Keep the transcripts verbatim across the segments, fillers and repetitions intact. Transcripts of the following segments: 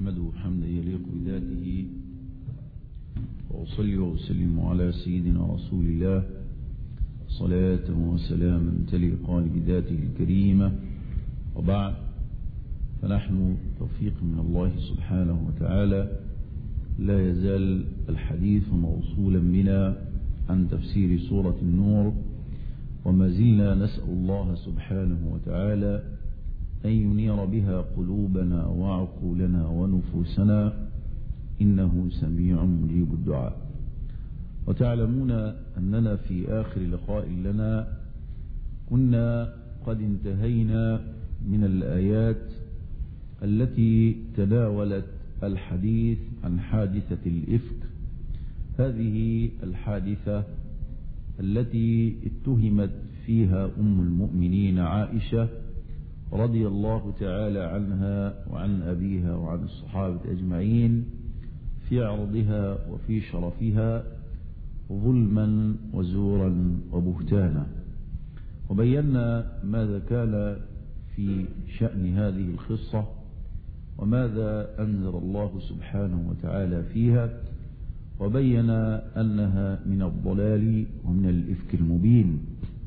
أحمده حمدا يليق بذاته، وأصلي وأسلم على سيدنا رسول الله صلاة وسلاما تليقان بذاته الكريمة. وبعد، فنحن توفيق من الله سبحانه وتعالى لا يزال الحديث موصولا بنا عن تفسير سورة النور، وما زلنا نسأل الله سبحانه وتعالى أن ينير بها قلوبنا وعقولنا ونفوسنا، إنه سميع مجيب الدعاء. وتعلمون أننا في آخر لقاء لنا كنا قد انتهينا من الآيات التي تناولت الحديث عن حادثة الإفك، هذه الحادثة التي اتهمت فيها أم المؤمنين عائشة رضي الله تعالى عنها وعن أبيها وعن الصحابة أجمعين في عرضها وفي شرفها ظلما وزورا وبهتانا. وبينا ماذا كان في شأن هذه القصة وماذا أنزل الله سبحانه وتعالى فيها، وبين أنها من الضلال ومن الإفك المبين.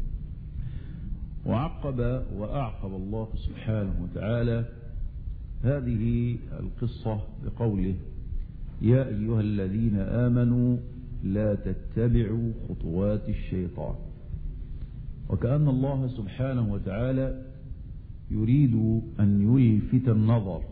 وعقب وأعقب الله سبحانه وتعالى هذه القصة بقوله: يا أيها الذين آمنوا لا تتبعوا خطوات الشيطان. وكأن الله سبحانه وتعالى يريد أن يلفت النظر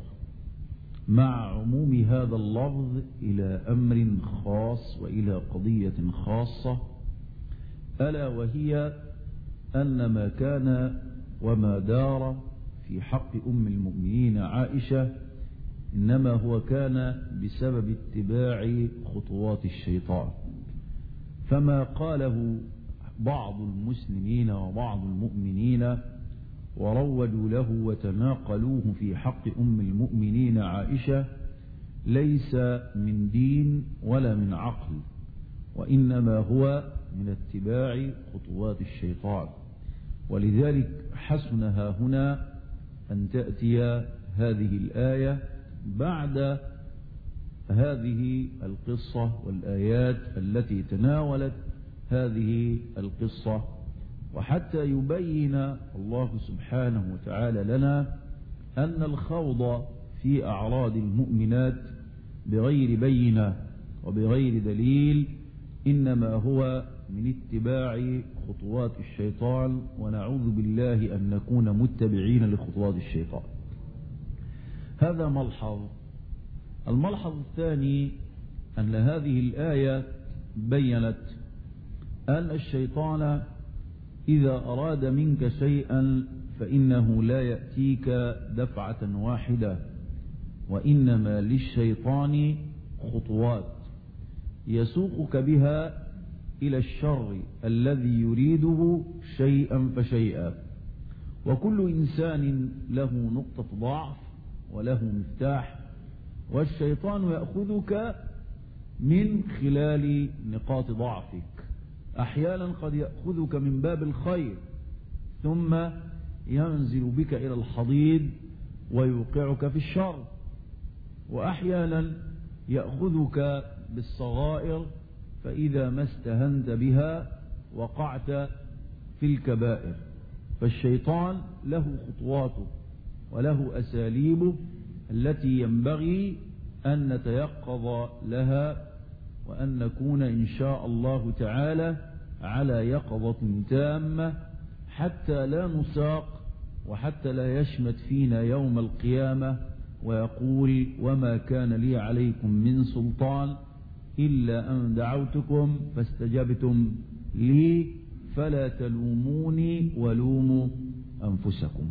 مع عموم هذا اللفظ إلى أمر خاص وإلى قضية خاصة، ألا وهي أن ما كان وما دار في حق أم المؤمنين عائشة إنما هو كان بسبب اتباع خطوات الشيطان. فما قاله بعض المسلمين وبعض المؤمنين وروجوا له وتناقلوه في حق أم المؤمنين عائشة ليس من دين ولا من عقل، وإنما هو من اتباع خطوات الشيطان. ولذلك حسنها هنا أن تأتي هذه الآية بعد هذه القصة والآيات التي تناولت هذه القصة، وحتى يبين الله سبحانه وتعالى لنا أن الخوض في أعراض المؤمنات بغير بينة وبغير دليل إنما هو من اتباع خطوات الشيطان، ونعوذ بالله أن نكون متبعين لخطوات الشيطان. هذا ملحظ. الملحظ الثاني أن هذه الآية بيّنت أن الشيطان إذا أراد منك شيئا فإنه لا يأتيك دفعة واحدة، وإنما للشيطان خطوات يسوقك بها إلى الشر الذي يريده شيئا فشيئا. وكل إنسان له نقطة ضعف وله مفتاح، والشيطان يأخذك من خلال نقاط ضعفك. أحيانا قد يأخذك من باب الخير ثم ينزل بك إلى الحضيض ويوقعك في الشر، وأحيانا يأخذك بالصغائر فإذا ما استهنت بها وقعت في الكبائر. فالشيطان له خطواته وله أساليبه التي ينبغي أن نتيقظ لها، وأن نكون إن شاء الله تعالى على يقظة تامة حتى لا نساق وحتى لا يشمت فينا يوم القيامة ويقول: وما كان لي عليكم من سلطان إلا أن دعوتكم فاستجبتم لي فلا تلوموني ولوموا أنفسكم.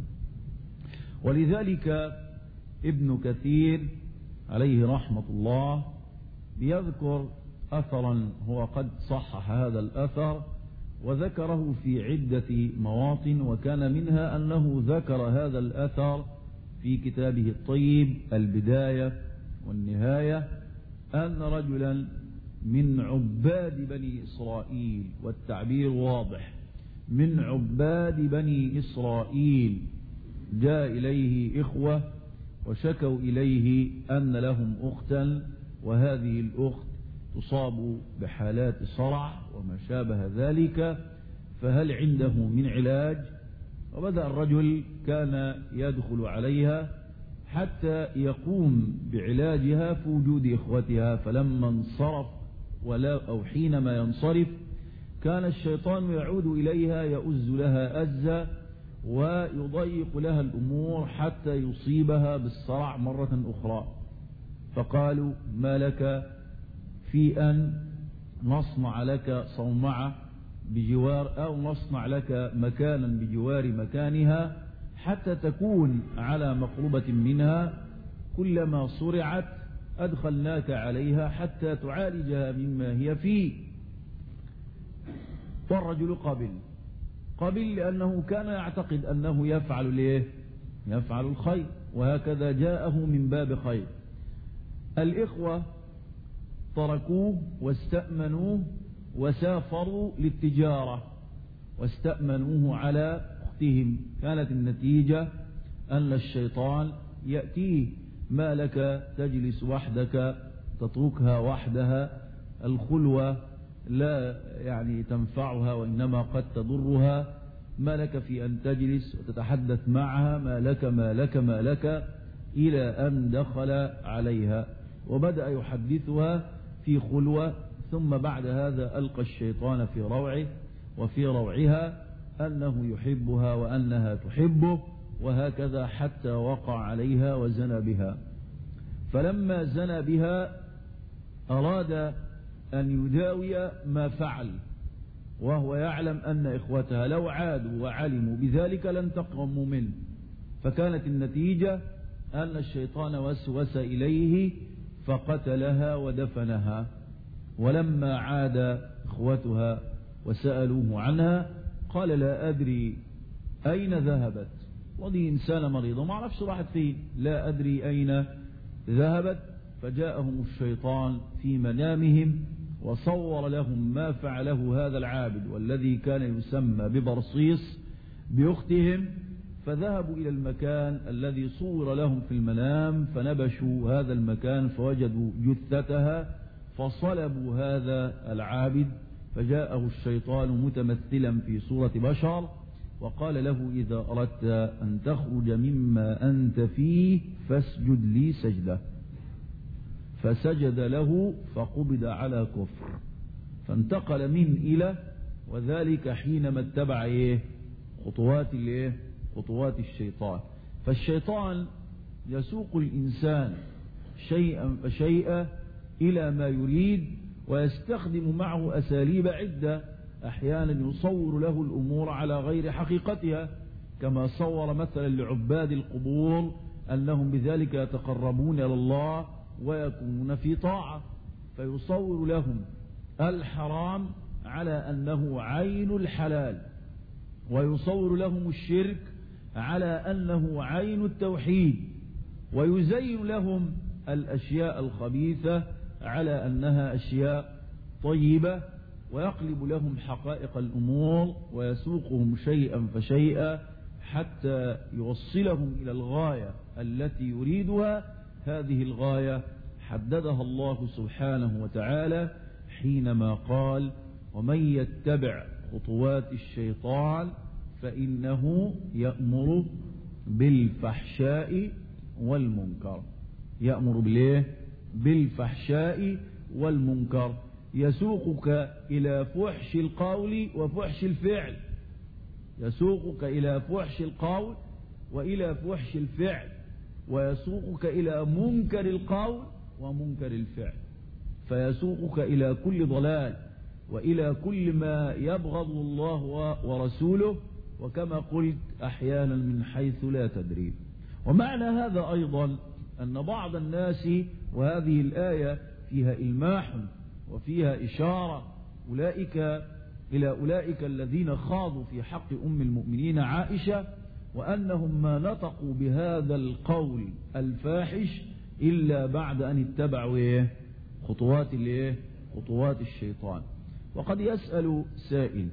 ولذلك ابن كثير عليه رحمة الله بيذكر أثرا هو قد صحح هذا الأثر وذكره في عدة مواطن، وكان منها أنه ذكر هذا الأثر في كتابه الطيب البداية والنهاية، أن رجلا من عباد بني إسرائيل، والتعبير واضح، من عباد بني إسرائيل جاء إليه إخوة وشكوا إليه أن لهم أختا، وهذه الأخت تصاب بحالات صرع وما شابه ذلك، فهل عنده من علاج؟ وبدأ الرجل كان يدخل عليها حتى يقوم بعلاجها في وجود إخوتها، فلما انصرف ولا أو حينما ينصرف كان الشيطان يعود إليها يؤز لها أزا ويضيق لها الأمور حتى يصيبها بالصرع مرة أخرى. فقالوا: ما لك في أن نصنع لك صومعة بجوار أو نصنع لك مكانا بجوار مكانها حتى تكون على مقربة منها، كلما صرعت أدخلناك عليها حتى تعالجها مما هي فيه. والرجل قبل قبل لأنه كان يعتقد أنه يفعل ليه يفعل الخير، وهكذا جاءه من باب خير. الإخوة تركوه واستأمنوه وسافروا للتجارة واستأمنوه على أختهم. كانت النتيجة أن الشيطان يأتيه: ما لك تجلس وحدك تتركها وحدها، الخلوة لا يعني تنفعها وإنما قد تضرها، ما لك في أن تجلس وتتحدث معها، ما لك ما لك ما لك، إلى أن دخل عليها وبدأ يحدثها في خلوة. ثم بعد هذا ألقى الشيطان في روعه وفي روعها أنه يحبها وأنها تحبه، وهكذا حتى وقع عليها وزنى بها. فلما زنى بها أراد أن يداوي ما فعل، وهو يعلم أن إخوتها لو عادوا وعلموا بذلك لن تقرموا منه. فكانت النتيجة أن الشيطان وسوس إليه فقتلها ودفنها. ولما عاد إخوتها وسألوه عنها قال: لا أدري أين ذهبت، ودي إنسانة مريضة ما عرفش راحت فين، لا أدري أين ذهبت. فجاءهم الشيطان في منامهم وصور لهم ما فعله هذا العابد والذي كان يسمى ببرصيص بأختهم، فذهبوا إلى المكان الذي صور لهم في المنام، فنبشوا هذا المكان فوجدوا جثتها، فصلبوا هذا العابد. فجاءه الشيطان متمثلا في صورة بشر وقال له: إذا أردت أن تخرج مما أنت فيه فاسجد لي سجدة. فسجد له فقبض على كفر، فانتقل من إلى، وذلك حينما اتبع إيه؟ خطوات الإيه؟ خطوات الشيطان. فالشيطان يسوق الإنسان شيئا فشيئا إلى ما يريد، ويستخدم معه أساليب عدة. أحيانا يصور له الأمور على غير حقيقتها، كما صور مثلا لعباد القبور أنهم بذلك يتقربون إلى الله ويكونون في طاعة، فيصور لهم الحرام على أنه عين الحلال، ويصور لهم الشرك على أنه عين التوحيد، ويزين لهم الأشياء الخبيثة على أنها أشياء طيبة، ويقلب لهم حقائق الأمور ويسوقهم شيئا فشيئا حتى يوصلهم إلى الغاية التي يريدها. هذه الغاية حددها الله سبحانه وتعالى حينما قال: ومن يتبع خطوات الشيطان فإنه يأمر بالفحشاء والمنكر. يأمر بالإيه؟ بالفحشاء والمنكر، يسوقك إلى فحش القول وفحش الفعل، يسوقك إلى فحش القول وإلى فحش الفعل، ويسوقك إلى منكر القول ومنكر الفعل، فيسوقك إلى كل ضلال وإلى كل ما يبغض الله ورسوله، وكما قلت أحيانا من حيث لا تدري. ومعنى هذا أيضا أن بعض الناس، وهذه الآية فيها إلماح وفيها إشارة أولئك إلى أولئك الذين خاضوا في حق أم المؤمنين عائشة، وأنهم ما نطقوا بهذا القول الفاحش إلا بعد أن اتبعوا إيه؟ خطوات الإيه؟ خطوات الشيطان. وقد يسأل سائل: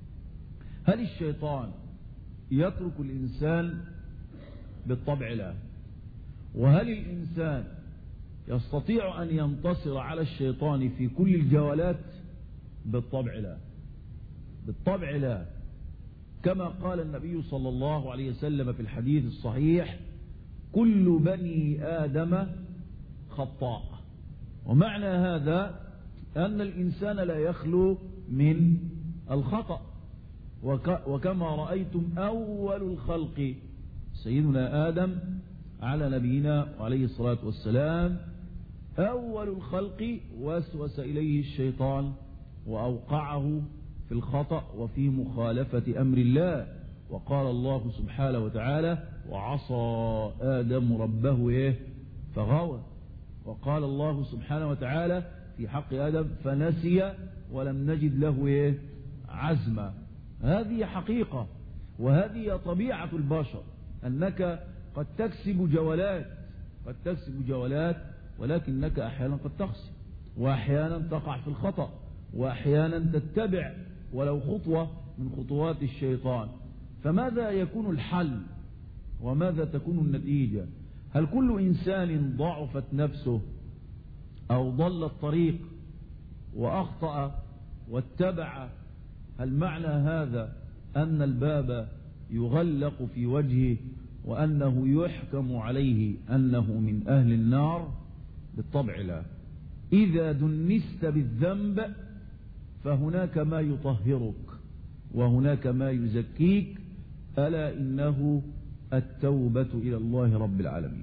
هل الشيطان يترك الإنسان؟ بالطبع لا. وهل الإنسان يستطيع أن ينتصر على الشيطان في كل الجولات؟ بالطبع لا، بالطبع لا. كما قال النبي صلى الله عليه وسلم في الحديث الصحيح: كل بني آدم خطاء. ومعنى هذا أن الإنسان لا يخلو من الخطأ. وكما رأيتم أول الخلق سيدنا آدم على نبينا عليه الصلاة والسلام، أول الخلق وسوس إليه الشيطان وأوقعه في الخطأ وفي مخالفة أمر الله. وقال الله سبحانه وتعالى: وعصى آدم ربه إيه فغوى. وقال الله سبحانه وتعالى في حق آدم: فنسي ولم نجد له إيه عزما. هذه حقيقة، وهذه طبيعة البشر، أنك قد تكسب جولات، قد تكسب جولات، ولكنك أحيانا قد تخسر، وأحيانا تقع في الخطأ، وأحيانا تتبع ولو خطوة من خطوات الشيطان. فماذا يكون الحل وماذا تكون النتيجة؟ هل كل إنسان ضعفت نفسه أو ضل الطريق وأخطأ واتبع، هل معنى هذا أن الباب يغلق في وجهه وأنه يحكم عليه أنه من أهل النار؟ بالطبع لا. إذا دنست بالذنب فهناك ما يطهرك وهناك ما يزكيك، ألا إنه التوبة إلى الله رب العالمين.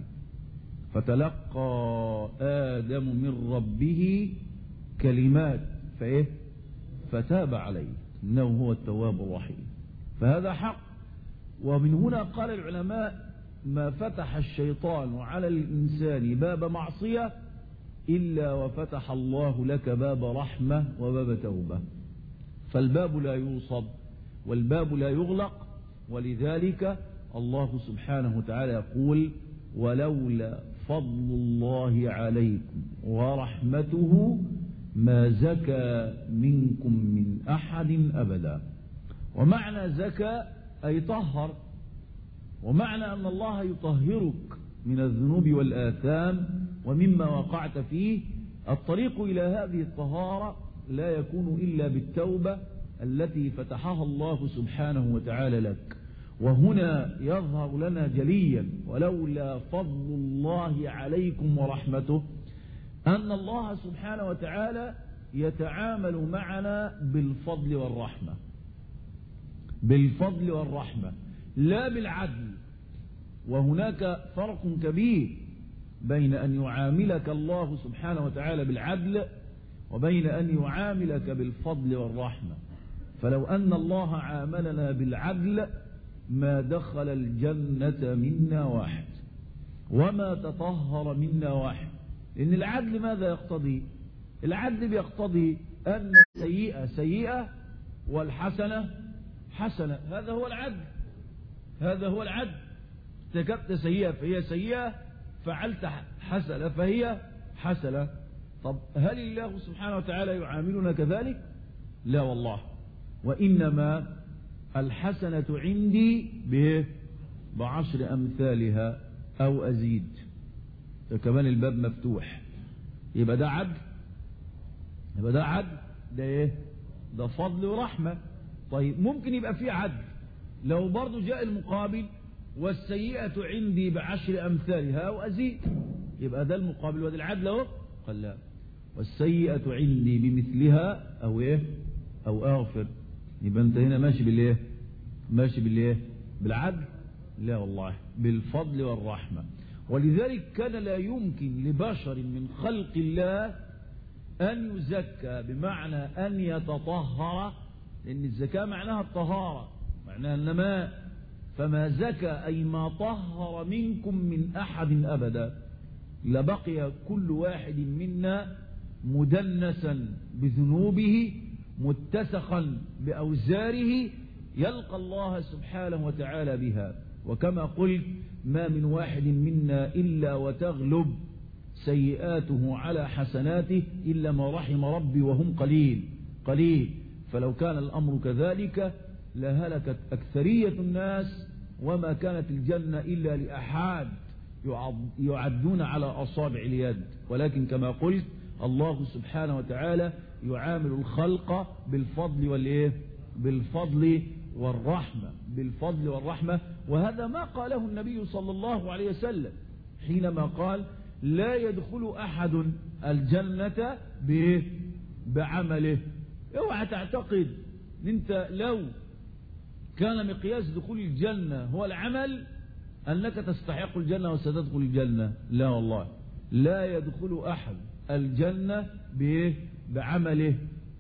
فتلقى آدم من ربه كلمات فإيه فتاب عليه إنه هو التواب الرحيم. فهذا حق. ومن هنا قال العلماء: ما فتح الشيطان على الإنسان باب معصية إلا وفتح الله لك باب رحمة وباب توبة. فالباب لا يوصب والباب لا يغلق. ولذلك الله سبحانه وتعالى يقول: ولولا فضل الله عليكم ورحمته ما زكى منكم من أحد أبدا. ومعنى زكى أي طهر، ومعنى أن الله يطهرك من الذنوب والآثام ومما وقعت فيه. الطريق إلى هذه الطهارة لا يكون إلا بالتوبة التي فتحها الله سبحانه وتعالى لك. وهنا يظهر لنا جليا: ولولا فضل الله عليكم ورحمته، أن الله سبحانه وتعالى يتعامل معنا بالفضل والرحمة، بالفضل والرحمة لا بالعدل. وهناك فرق كبير بين أن يعاملك الله سبحانه وتعالى بالعدل وبين أن يعاملك بالفضل والرحمة. فلو أن الله عاملنا بالعدل ما دخل الجنة منا واحد وما تطهر منا واحد. إن العدل ماذا يقتضي؟ العدل بيقتضي أن السيئة سيئة والحسنة حسنة. هذا هو العدل، هذا هو العدل. ارتكبت سيئة فهي سيئة، فعلت حسنة فهي حسنة. طب هل الله سبحانه وتعالى يعاملنا كذلك؟ لا والله. وإنما الحسنة عندي بعشر أمثالها أو أزيد. كمان الباب مفتوح، يبقى ده عدل، يبقى ده عدل، ده ايه؟ ده فضل ورحمة. طيب ممكن يبقى فيه عدل لو برضو جاء المقابل: والسيئة عندي بعشر أمثالها أو أزيد، يبقى ده المقابل وده العدل اهو. قال لا، والسيئة عندي بمثلها أو إيه أو أغفر. يبقى أنت هنا ماشي بالإيه؟ ماشي بالإيه؟ بالعدل؟ لا والله، بالفضل والرحمة. ولذلك كان لا يمكن لبشر من خلق الله أن يزكى، بمعنى أن يتطهر، لأن الزكاة معناها الطهارة، معناها النماء. فما زكى أي ما طهر منكم من أحد أبدا، لبقي كل واحد منا مدنسا بذنوبه متسخا بأوزاره يلقى الله سبحانه وتعالى بها. وكما قلت: ما من واحد منا إلا وتغلب سيئاته على حسناته إلا ما رحم ربي وهم قليل قليل. فلو كان الأمر كذلك لهلكت أكثرية الناس، وما كانت الجنة إلا لأحد يعدون على أصابع اليد، ولكن كما قلت الله سبحانه وتعالى يعامل الخلق بالفضل والإيه؟ بالفضل والرحمة، بالفضل والرحمة. وهذا ما قاله النبي صلى الله عليه وسلم حينما قال لا يدخل أحد الجنة بإيه؟ بعمله. اوعى تعتقد ان انت لو كان مقياس دخول الجنة هو العمل أنك تستحق الجنة وستدخل الجنة. لا والله، لا يدخل أحد الجنة بإيه؟ بعمله.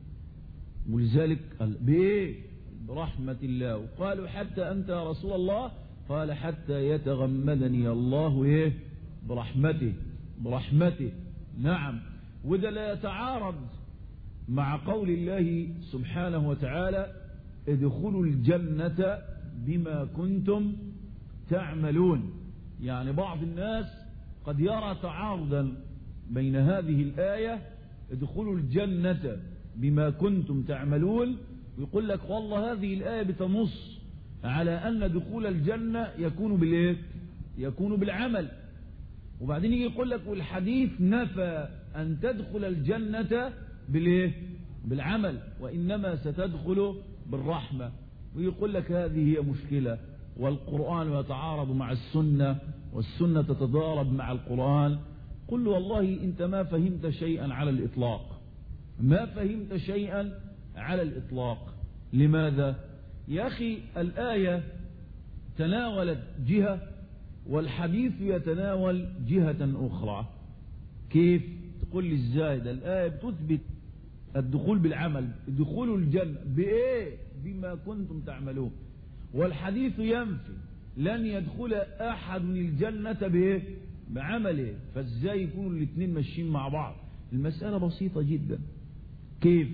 ولذلك بإيه؟ برحمة الله. وقالوا حتى أنت يا رسول الله؟ قال حتى يتغمدني الله إيه؟ برحمته، برحمته. نعم. وده لا يتعارض مع قول الله سبحانه وتعالى ادخلوا الجنة بما كنتم تعملون. يعني بعض الناس قد يرى تعارضا بين هذه الآية ادخلوا الجنة بما كنتم تعملون، ويقول لك والله هذه الآية بتنص على أن دخول الجنة يكون بالإيه؟ يكون بالعمل. وبعدين يجي يقول لك والحديث نفى أن تدخل الجنة بالإيه؟ بالعمل، وإنما ستدخل بالرحمة. ويقول لك هذه هي مشكلة، والقرآن يتعارض مع السنة والسنة تتضارب مع القرآن. قل له والله أنت ما فهمت شيئا على الإطلاق، ما فهمت شيئا على الإطلاق. لماذا؟ يا أخي الآية تناولت جهة والحديث يتناول جهة أخرى. كيف؟ تقول لي ازاي؟ ده الآية بتثبت الدخول بالعمل، دخول الجنة بإيه؟ بما كنتم تعملون. والحديث ينفي لن يدخل أحد الجنة بإيه؟ بعمله. فازاي يكونوا الاثنين ماشيين مع بعض؟ المسألة بسيطة جدا. كيف؟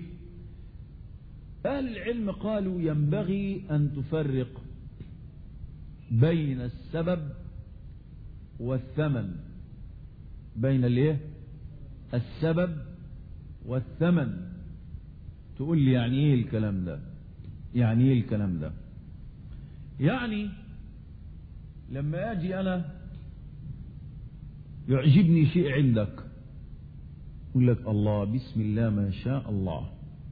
أهل العلم قالوا ينبغي أن تفرق بين السبب والثمن. بين الايه؟ السبب والثمن. تقول لي يعني ايه الكلام ده؟ يعني ايه الكلام ده؟ يعني لما اجي انا يعجبني شيء عندك، اقول لك الله بسم الله ما شاء الله،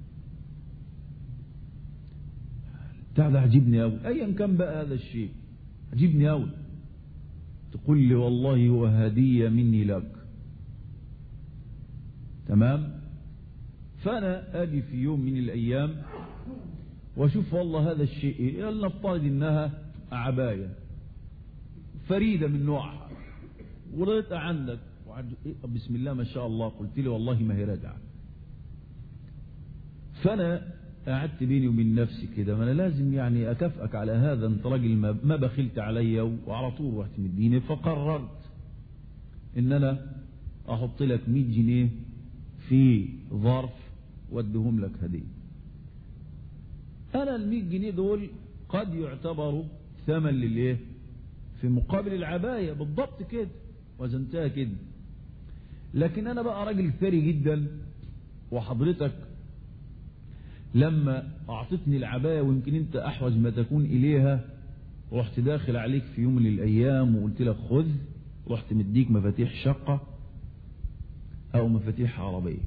تعال عجبني أوي، أيا كان بقى هذا الشيء عجبني أوي، تقول لي والله هو هدية مني لك. تمام؟ فأنا أجي في يوم من الأيام وأشوف والله هذا الشيء، نفترض إنها عباية فريدة من نوعها وريتها عندك بسم الله ما شاء الله، قلت لي والله ما هي راجعة. فأنا قعدت بيني وبين نفسي كده، ما أنا لازم يعني أكافئك على هذا، أنت راجل ما بخلت علي وعلى طول رحت مديني. فقررت إن أنا أحط لك مئة جنيه في ظرف وادهم لك هدية. أنا المئة جنيه دول قد يعتبروا ثمن للإيه؟ في مقابل العباية بالضبط كده، وزنتها كده. لكن أنا بقى راجل ثري جدا، وحضرتك لما أعطتني العباية ويمكن أنت أحوج ما تكون إليها، رحت داخل عليك في يوم من الأيام وقلت لك خذ، رحت مديك مفاتيح شقة أو مفاتيح عربية.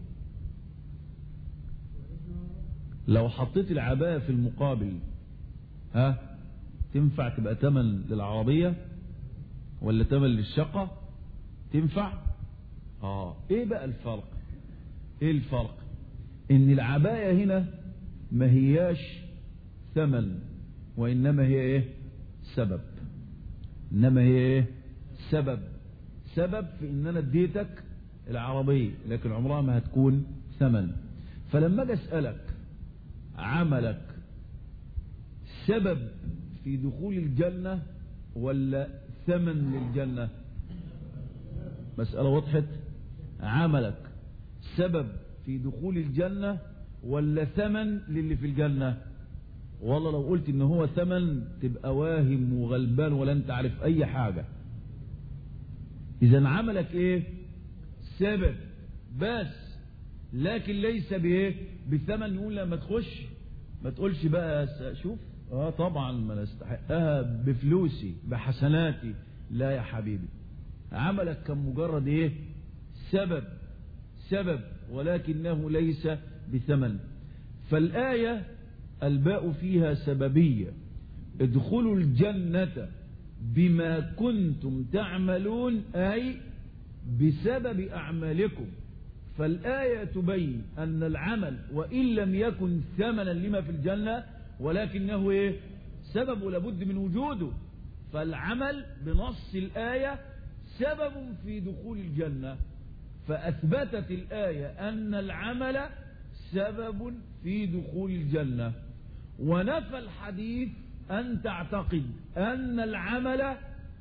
لو حطيت العباية في المقابل ها تنفع تبقى تمن للعربية ولا تمن للشقة؟ تنفع؟ آه إيه بقى الفرق؟ إيه الفرق؟ إن العباية هنا ما هياش ثمن، وإنما هي إيه؟ سبب. إنما هي إيه؟ سبب. سبب في إن أنا اديتك العربية، لكن عمرها ما هتكون ثمن. فلما أجي أسألك عملك سبب في دخول الجنة ولا ثمن للجنة؟ مسألة وضحت؟ عملك سبب في دخول الجنة ولا ثمن للي في الجنة؟ والله لو قلت ان هو ثمن تبقى واهم وغلبان ولا انت عارف اي حاجة. اذا عملك ايه؟ سبب بس، لكن ليس بايه؟ بثمن. يقول لما تخش ما تقولش بقى شوف اه طبعا ما نستحقها بفلوسي بحسناتي. لا يا حبيبي، عملك كان مجرد ايه؟ سبب سبب ولكنه ليس بثمن. فالآية الباء فيها سببية، ادخلوا الجنة بما كنتم تعملون، أي بسبب أعمالكم. فالآية تبين أن العمل وإن لم يكن ثمنا لما في الجنة ولكنه إيه؟ سبب لابد من وجوده. فالعمل بنص الآية سبب في دخول الجنة، فأثبتت الآية أن العمل سبب في دخول الجنة، ونفى الحديث أن تعتقد أن العمل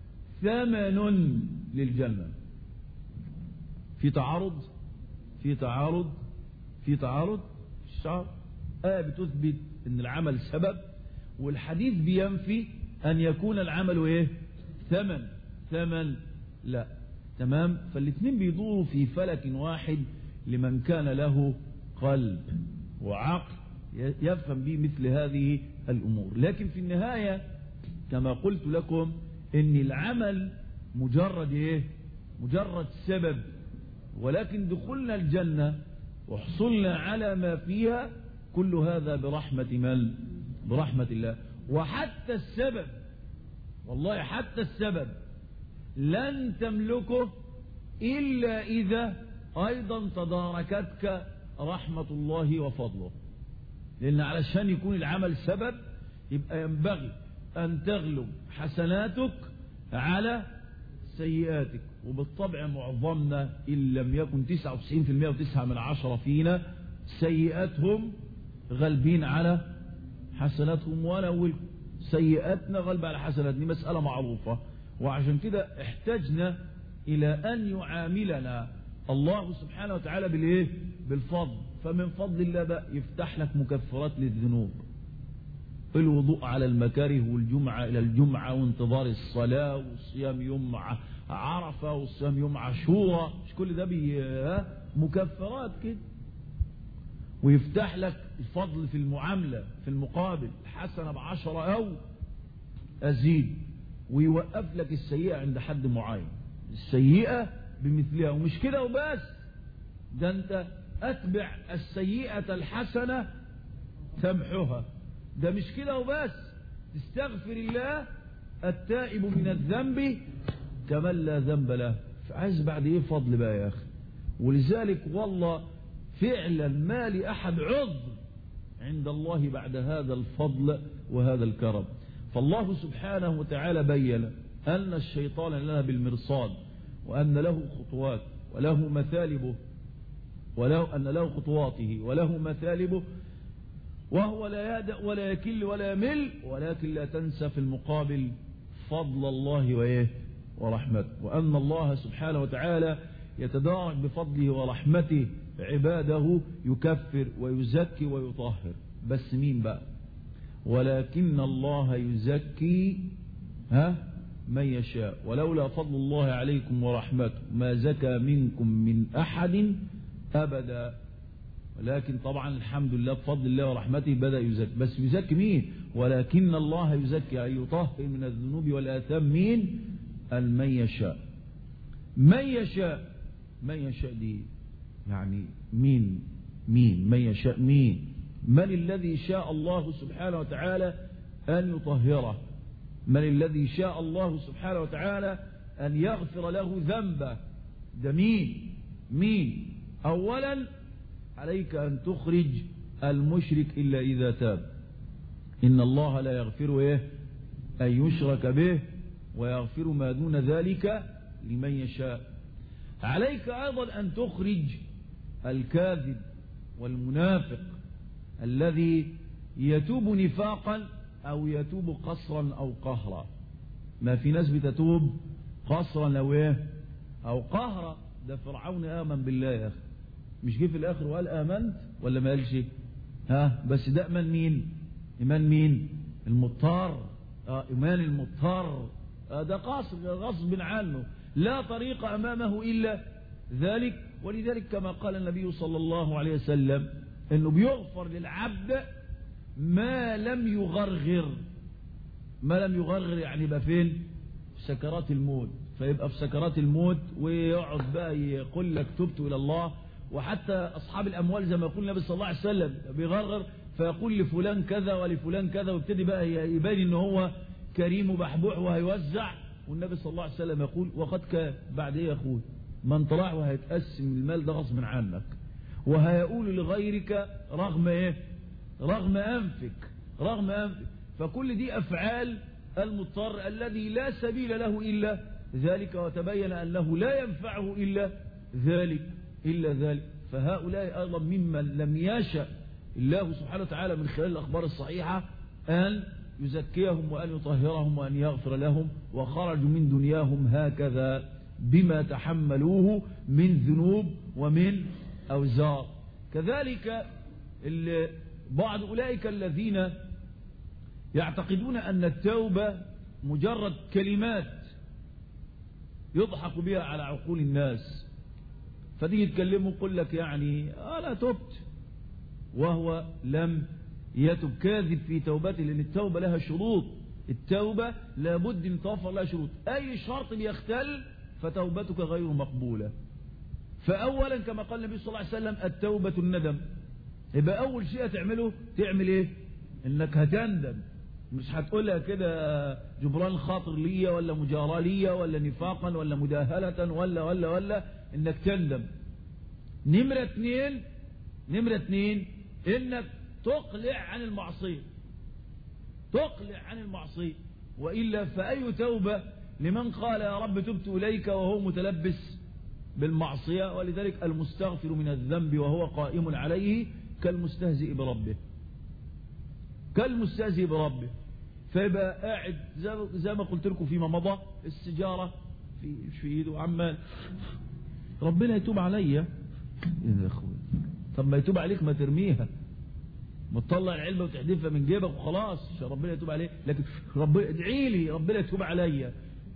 ثمن للجنة. في تعارض في تعارض في تعارض الشعر. آية بتثبت أن العمل سبب، والحديث بينفي أن يكون العمل إيه؟ ثمن ثمن لا. تمام. فالاثنين بيدوروا في فلك واحد لمن كان له قلب وعقل يفهم به مثل هذه الأمور. لكن في النهاية كما قلت لكم إن العمل مجرد إيه؟ مجرد سبب، ولكن دخولنا الجنة وحصلنا على ما فيها كل هذا برحمة من؟ برحمة الله. وحتى السبب، والله حتى السبب لن تملكه إلا إذا أيضا تداركتك رحمة الله وفضله. لأن علشان يكون العمل سبب يبقى ينبغي أن تغلب حسناتك على سيئاتك. وبالطبع معظمنا إن لم يكن تسعة وتسعين بالمئة وتسعة من عشرة فينا سيئاتهم غالبين على حسناتهم، ولو سيئاتنا غالبة على حسناتنا، مسألة معروفة. وعشان كده احتجنا إلى أن يعاملنا الله سبحانه وتعالى بالإيه؟ بالفضل. فمن فضل الله بقى يفتح لك مكفرات للذنوب، الوضوء على المكاره والجمعة إلى الجمعة وانتظار الصلاة والصيام يوم عرفة والصيام يوم عاشوراء، مش كل ده مكفرات كده. ويفتح لك الفضل في المعاملة في المقابل، الحسنة بعشرة أو أزيد، ويوقف لك السيئة عند حد معين، السيئة بمثلها. ومش كده وبس، ده أنت أتبع السيئة الحسنة تمحها. ده مش كده وبس، تستغفر الله التائب من الذنب كمن لا ذنب له. فعايز بعد ايه فضل بقى يا اخي؟ ولذلك والله فعلا ما لأحد عذر عند الله بعد هذا الفضل وهذا الكرم. فالله سبحانه وتعالى بين أن الشيطان لنا بالمرصاد، وأن له خطوات وله مثالبه، وله أن له خطواته وله مثالبه، وهو لا يدع ولا يكل ولا يمل. ولكن لا تنسى في المقابل فضل الله وإيه؟ ورحمته، وأن الله سبحانه وتعالى يتدارك بفضله ورحمته عباده، يكفر ويزكي ويطهر. بس مين بقى؟ ولكن الله يزكي ها من يشاء، ولولا فضل الله عليكم ورحمته ما زكى منكم من أحد أبدا. ولكن طبعا الحمد لله بفضل الله ورحمته بدأ يزكي. بس يزكي مين؟ ولكن الله يزكي أي يطهر من الذنوب والآثام مين؟ من يشاء. من يشاء من يشاء دي يعني مين؟ مين من يشاء؟ مين؟ من الذي شاء الله سبحانه وتعالى أن يطهره؟ من الذي شاء الله سبحانه وتعالى أن يغفر له ذنبه؟ ده مين؟ مين؟ أولا عليك أن تخرج المشرك إلا إذا تاب. إن الله لا يغفر إيه؟ أن يشرك به ويغفر ما دون ذلك لمن يشاء. عليك أيضا أن تخرج الكاذب والمنافق الذي يتوب نفاقا أو يتوب قصرا أو قهرا. ما في ناس بتتوب قصرا أو إيه؟ أو قهرا. ده فرعون آمن بالله يا أخي، مش جه في الآخر وقال آمنت ولا ما قالش؟ ها بس ده إيمان مين؟ إيمان مين؟ المضطر. آه إيمان المضطر. آه ده قاصر غصب عنه، لا طريق أمامه إلا ذلك. ولذلك كما قال النبي صلى الله عليه وسلم إنه بيغفر للعبد ما لم يغرغر. ما لم يغرغر يعني يبقى فين؟ سكرات الموت. فيبقى في سكرات الموت ويقعد بقى يقول لك تبت إلى الله. وحتى أصحاب الأموال زي ما يقول النبي صلى الله عليه وسلم بيغرغر فيقول لفلان كذا ولفلان كذا، وابتدي بقى يبين إن هو كريم وبحبوح وهيوزع. والنبي صلى الله عليه وسلم يقول وقد كان بعد إيه يا أخوي؟ من طلع وهيتقسم المال ده غصب عنك، وهيقول لغيرك رغم إيه؟ رغم أنفك، رغم أنفك. فكل دي أفعال المضطر الذي لا سبيل له إلا ذلك، وتبين أنه لا ينفعه إلا ذلك إلا ذلك. فهؤلاء أيضا ممن لم يشأ الله سبحانه وتعالى من خلال الأخبار الصحيحة أن يزكيهم وأن يطهرهم وأن يغفر لهم، وخرجوا من دنياهم هكذا بما تحملوه من ذنوب ومن أوزار. كذلك بعض أولئك الذين يعتقدون أن التوبة مجرد كلمات يضحك بها على عقول الناس، فتيجي يتكلموا يقول لك يعني أنا تبت وهو لم يتب، كاذب في توبته، لأن التوبة لها شروط. التوبة لابد أن توفر لها شروط، أي شرط بيختل فتوبتك غير مقبولة. فأولا كما قال النبي صلى الله عليه وسلم التوبة الندم. يبقى أول شيء تعمله تعمل إيه؟ إنك هتندم، مش هتقولها كده جبران خاطر ليا ولا مجاراة ليا ولا نفاقا ولا مداهلة ولا ولا ولا إنك تندم. نمرة اثنين نمرة اثنين إنك تقلع عن المعصية، تقلع عن المعصية، وإلا فأي توبة لمن قال يا رب تبت إليك وهو متلبس بالمعصية. ولذلك المستغفر من الذنب وهو قائم عليه كالمستهزئ بربه، كالمستهزئ بربه. فيبقى قاعد زي ما قلت لكم فيما مضى، السجارة في في ايده عمال ربنا يتوب عليا. يا اخوي طب ما يتوب عليك ما ترميها، ما تطلع العلبة وتحدفها من جيبك وخلاص عشان ربنا يتوب عليك، لكن ربنا ادعي لي ربنا يتوب عليا.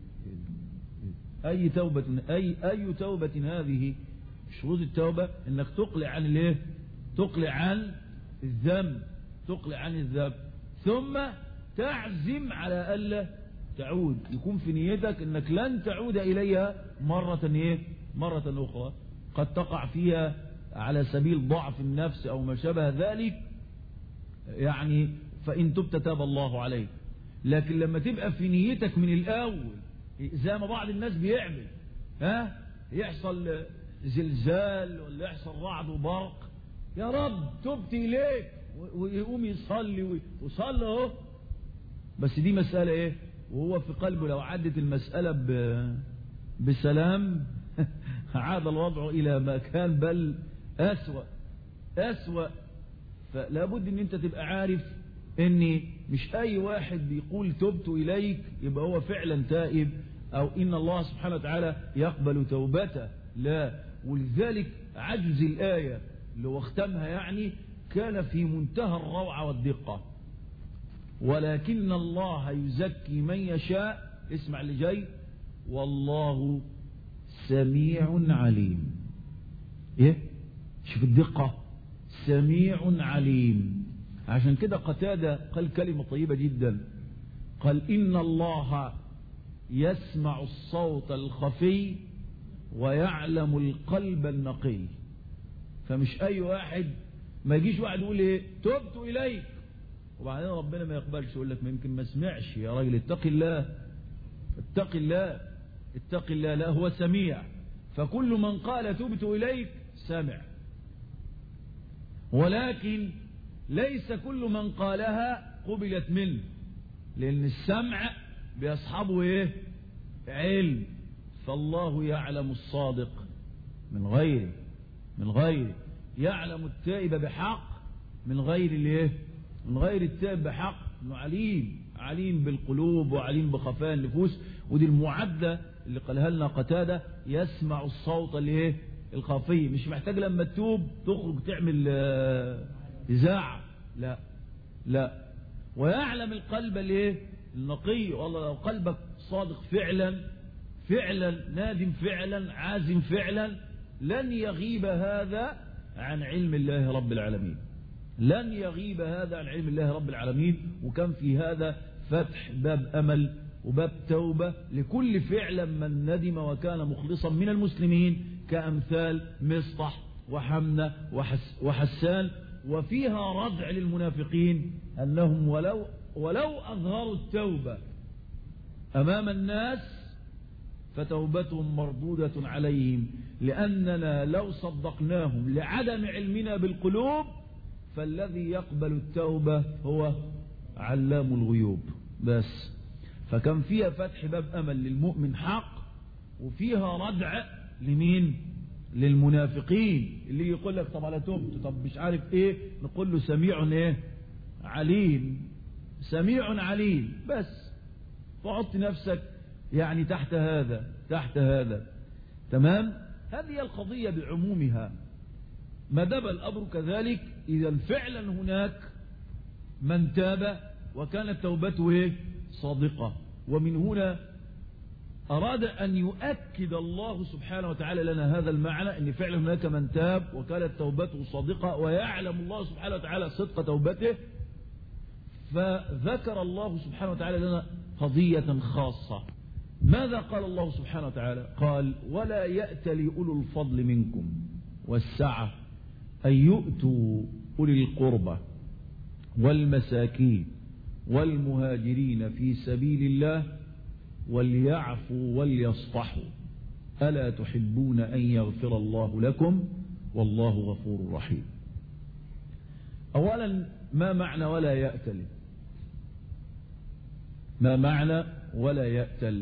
اي توبة اي اي توبة هذه؟ شروط التوبة انك تقلع عن الايه؟ تقلع عن الذنب، تقلع عن الذنب، ثم تعزم على ألا تعود. يكون في نيتك انك لن تعود اليها مرة ايه؟ مرة اخرى. قد تقع فيها على سبيل ضعف النفس او ما شابه ذلك، يعني فإن تبت تاب الله عليك. لكن لما تبقى في نيتك من الأول زي ما بعض الناس بيعمل، ها يحصل زلزال ولا يحصل رعد وبرق، يا رب تبت إليك، ويقوم يصلي ويصلي اهو، بس دي مسألة ايه؟ وهو في قلبه لو عدت المسألة بسلام عاد الوضع إلى ما كان، بل أسوأ أسوأ. فلا بد ان انت تبقى عارف ان مش اي واحد بيقول تبت اليك يبقى هو فعلا تائب، او ان الله سبحانه وتعالى يقبل توبته، لا. ولذلك عجز الآية اللي واختمها يعني كان في منتهى الروعة والدقة. ولكن الله يزكي من يشاء، اسمع اللي جاي، والله سميع عليم. ايه؟ شوف الدقة، سميع عليم. عشان كده قتادة قال كلمة طيبة جدا، قال إن الله يسمع الصوت الخفي ويعلم القلب النقي. فمش أي واحد، ما يجيش واحد يقول ايه تبت إليك وبعدين ربنا ما يقبلش، يقول لك ما يمكن ما سمعش. يا راجل اتق الله، اتق الله، اتق الله. لا، هو سميع. فكل من قال تبت إليك سمع، ولكن ليس كل من قالها قبلت منه، لأن السمع بيصحبه ايه؟ علم. فالله يعلم الصادق من غيره، من غيره يعلم التائب بحق من غير الايه؟ من غير التائب بحق. انه عليم، عليم بالقلوب وعليم بخفاء النفوس. ودي المعدة اللي قالها لنا قتادة، يسمع الصوت الايه؟ الخفي. مش محتاج لما تتوب تخرج تعمل إذاعة، لا لا. ويعلم القلب الايه؟ النقي. والله لو قلبك صادق فعلا فعلا، نادم فعلا، عازم فعلا، لن يغيب هذا عن علم الله رب العالمين، لن يغيب هذا عن علم الله رب العالمين. وكان في هذا فتح باب أمل وباب توبة لكل فعل من ندم وكان مخلصا من المسلمين، كأمثال مصطح وحمنة وحس وحسان. وفيها ردع للمنافقين أنهم ولو, ولو أظهروا التوبة أمام الناس فتوبتهم مردودة عليهم، لأننا لو صدقناهم لعدم علمنا بالقلوب فالذي يقبل التوبة هو علام الغيوب بس. فكان فيها فتح باب أمل للمؤمن حق، وفيها ردع لمين؟ للمنافقين اللي يقول لك طب على توبته، طب مش عارف ايه، نقول له سميع ايه عليم، سميع عليم بس. فحط نفسك يعني تحت هذا تحت هذا تمام. هذه القضية بعمومها. ما دام الأمر كذلك إذا فعلا هناك من تاب وكانت توبته ايه صادقة. ومن هنا أراد أن يؤكد الله سبحانه وتعالى لنا هذا المعنى، أن فعلا هناك من تاب وكانت توبته صادقة، ويعلم الله سبحانه وتعالى صدق توبته. فذكر الله سبحانه وتعالى لنا قضية خاصة. ماذا قال الله سبحانه وتعالى؟ قال ولا يأتل أولو الفضل منكم والسعة أن يؤتوا أولي القربى والمساكين والمهاجرين في سبيل الله وليعفوا وليصفحوا ألا تحبون أن يغفر الله لكم والله غفور رحيم. أولا ما معنى ولا يأتل؟ ما معنى ولا يأتل؟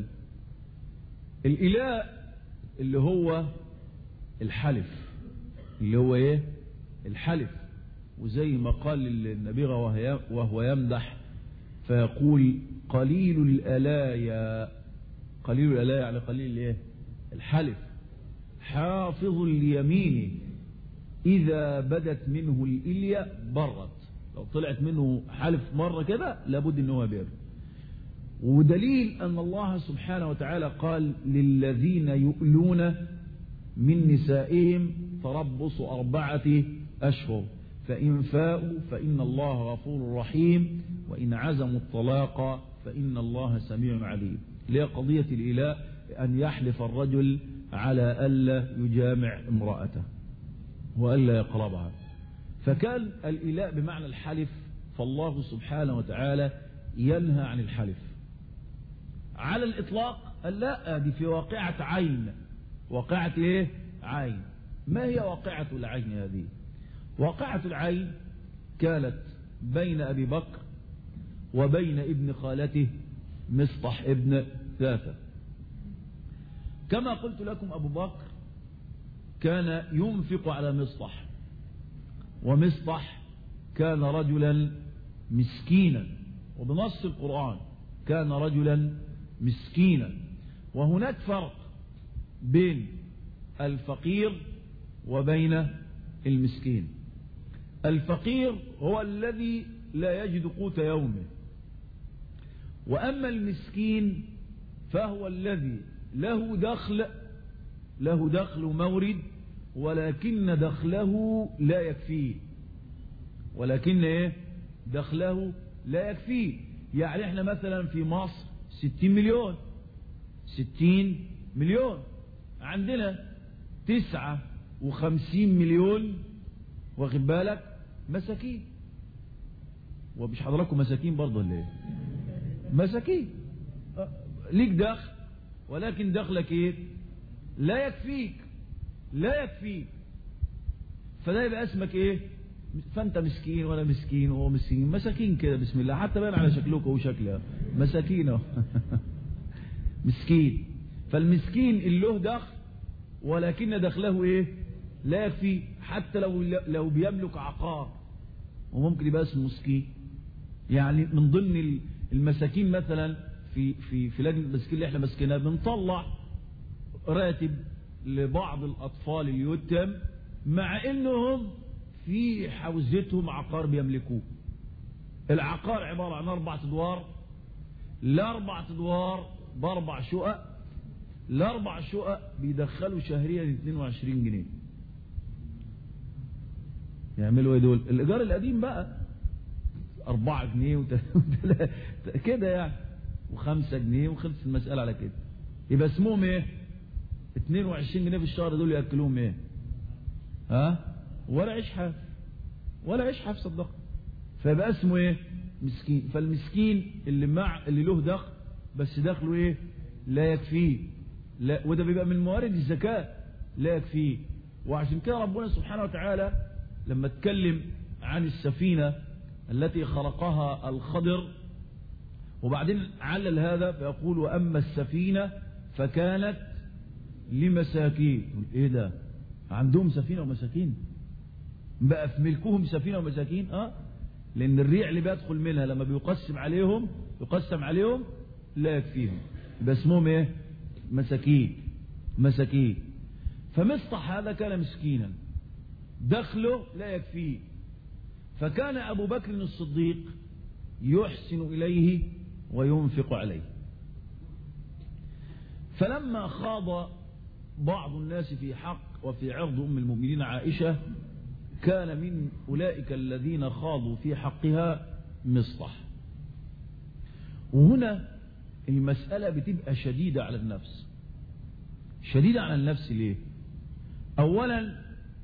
الإلاء اللي هو الحلف، اللي هو ايه الحلف. وزي ما قال النبيغة وهو يمدح فيقول قليل الألايا، قليل الألايا يعني قليل ايه الحلف، حافظ اليمين إذا بدت منه الإليا برت. لو طلعت منه حلف مرة كده لابد أنه بير. ودليل أن الله سبحانه وتعالى قال للذين يؤلون من نسائهم تربص أربعة أشهر فإن فاءوا فإن الله غفور رحيم وإن عزموا الطلاق فإن الله سميع عليم. ليه قضية الإلاء؟ أن يحلف الرجل على ألا يجامع امرأته وألا يقربها. فكان الإلاء بمعنى الحلف، فالله سبحانه وتعالى ينهى عن الحلف على الإطلاق. لا، دي في واقعة عين. واقعة إيه؟ عين. ما هي واقعة العين هذه؟ واقعة العين كانت بين أبي بكر وبين ابن خالته مصطح ابن ثاثة. كما قلت لكم أبو بكر كان ينفق على مصطح، ومصطح كان رجلا مسكينا، وبنص القرآن كان رجلا مسكينا. وهناك فرق بين الفقير وبين المسكين. الفقير هو الذي لا يجد قوت يومه، وأما المسكين فهو الذي له دخل له دخل مورد ولكن دخله لا يكفيه، ولكن ايه دخله لا يكفيه. يعني احنا مثلا في مصر ستين مليون ستين مليون، عندنا تسعة وخمسين مليون واخد بالك مساكين. ومش حضراتكم مساكين برضه ولا ايه؟ مساكين ليك دخل ولكن دخلك ايه لا يكفيك لا يكفيك فده يبقى اسمك ايه؟ فانت مسكين وانا مسكين وهو مسكين، مساكين كده بسم الله، حتى باين على شكلك وشكلها مساكين مسكين. فالمسكين اللي له دخل ولكن دخله ايه لا يكفي، حتى لو لو بيملك عقار وممكن يبقى اسمه مسكين. يعني من ضمن المساكين مثلا في في في لجنه المساكين اللي احنا ماسكينها بنطلع راتب لبعض الاطفال اليتم مع انهم في حوزتهم عقار بيملكوه. العقار عباره عن اربع ادوار، الاربع ادوار باربع شقق، الاربع شقق بيدخلوا شهريا اثنين وعشرين جنيه. يعملوا ايه دول؟ الايجار القديم بقى أربعة جنيه وثلاثة كده يعني. وخمسة جنيه وخلص المسألة على كده. يبقى اسمهم ايه؟ اتنين وعشرين جنيه في الشهر دول يأكلوهم ايه؟ ها؟ ولا عيش حاف، ولا عيش حاف صدق. فيبقى اسمه ايه؟ مسكين. فالمسكين اللي مع اللي له دخل بس دخله ايه؟ لا يكفيه، لا، وده بيبقى من موارد الزكاة، لا يكفيه. وعشان كده ربنا سبحانه وتعالى لما اتكلم عن السفينة التي خلقها الخضر وبعدين علل هذا فيقول وأما السفينة فكانت لمساكين. ايه ده؟ عندهم سفينة ومساكين؟ بقى في ملكهم سفينة ومساكين؟ اه لأن الريع اللي بيدخل منها لما بيقسم عليهم يقسم عليهم لا يكفيهم، يبقى اسمهم ايه؟ مساكين. مساكين. فمصطح هذا كان مسكينا دخله لا يكفيه، فكان أبو بكر الصديق يحسن إليه وينفق عليه. فلما خاض بعض الناس في حق وفي عرض أم المؤمنين عائشة كان من أولئك الذين خاضوا في حقها مصطح. وهنا المسألة بتبقى شديدة على النفس. شديدة على النفس ليه؟ أولا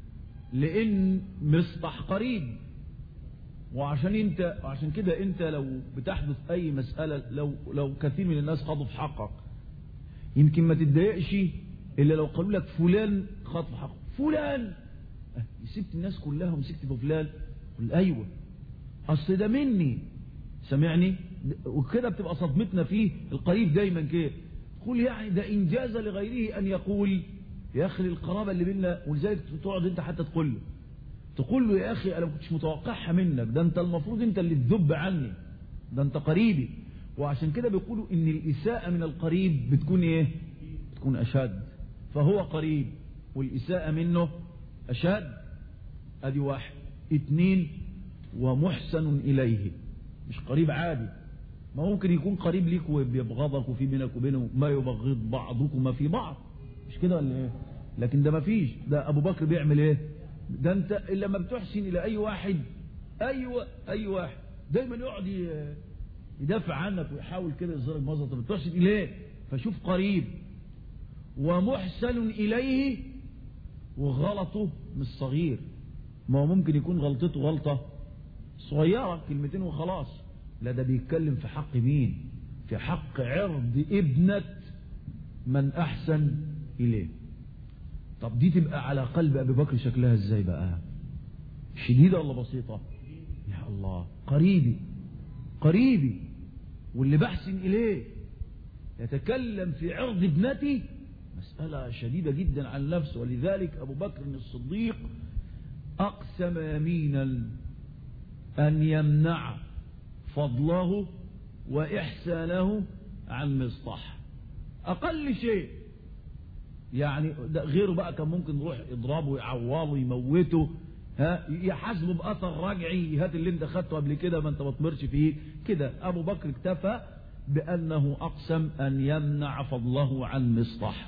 لأن مصطح قريب، وعشان انت وعشان كده انت لو بتحدث اي مسألة لو لو كثير من الناس خاضوا في حقك يمكن ما تتضايقش الا لو قالوا لك فلان خاض في حقك. فلان سبت الناس كلها ومسكت في فلان؟ قل ايوه اصل ده مني، سمعني. وكده بتبقى صدمتنا فيه القريب دايما كده. قل يعني ده انجاز لغيره ان يقول يا اخي القرابه اللي بيننا، ولذلك تقعد انت حتى تقول له تقول له يا اخي انا ما كنتش متوقعها منك، ده انت المفروض انت اللي تذب عني، ده انت قريبي. وعشان كده بيقولوا ان الاساءه من القريب بتكون ايه؟ بتكون اشد. فهو قريب والاساءه منه اشد. ادي واحد. اتنين ومحسن اليه، مش قريب عادي. ما ممكن يكون قريب ليك وبيبغضك وفي بينك وبينه ما يبغض بعضكم في بعض، مش كده ولا ايه؟ لكن ده ما فيش. ده ابو بكر بيعمل ايه؟ ده انت لما بتحسن الى اي واحد ايوه اي واحد دايما يقعد يدافع عنك ويحاول كده يظهرك مظهر بتحسن اليه. فشوف قريب ومحسن اليه، وغلطه مش صغير. ما هو ممكن يكون غلطته غلطه صغيره كلمتين وخلاص، لا ده بيتكلم في حق مين؟ في حق عرض ابنة من احسن اليه. طب دي تبقى على قلب ابي بكر شكلها ازاي بقى؟ شديدة ولا بسيطة؟ يا الله، قريبي قريبي واللي بحسن اليه يتكلم في عرض ابنتي، مسألة شديدة جدا على النفس. ولذلك ابو بكر الصديق اقسم يمينا ان يمنع فضله واحسانه عن مصطح. اقل شيء يعني غيره بقى كان ممكن يروح يضربه ويعوره ويموته، ها يحاسبه باثر رجعي، هات اللي انت خدته قبل كده ما انت ما تمرش فيه كده. ابو بكر اكتفى بانه اقسم ان يمنع فضله عن مصطح،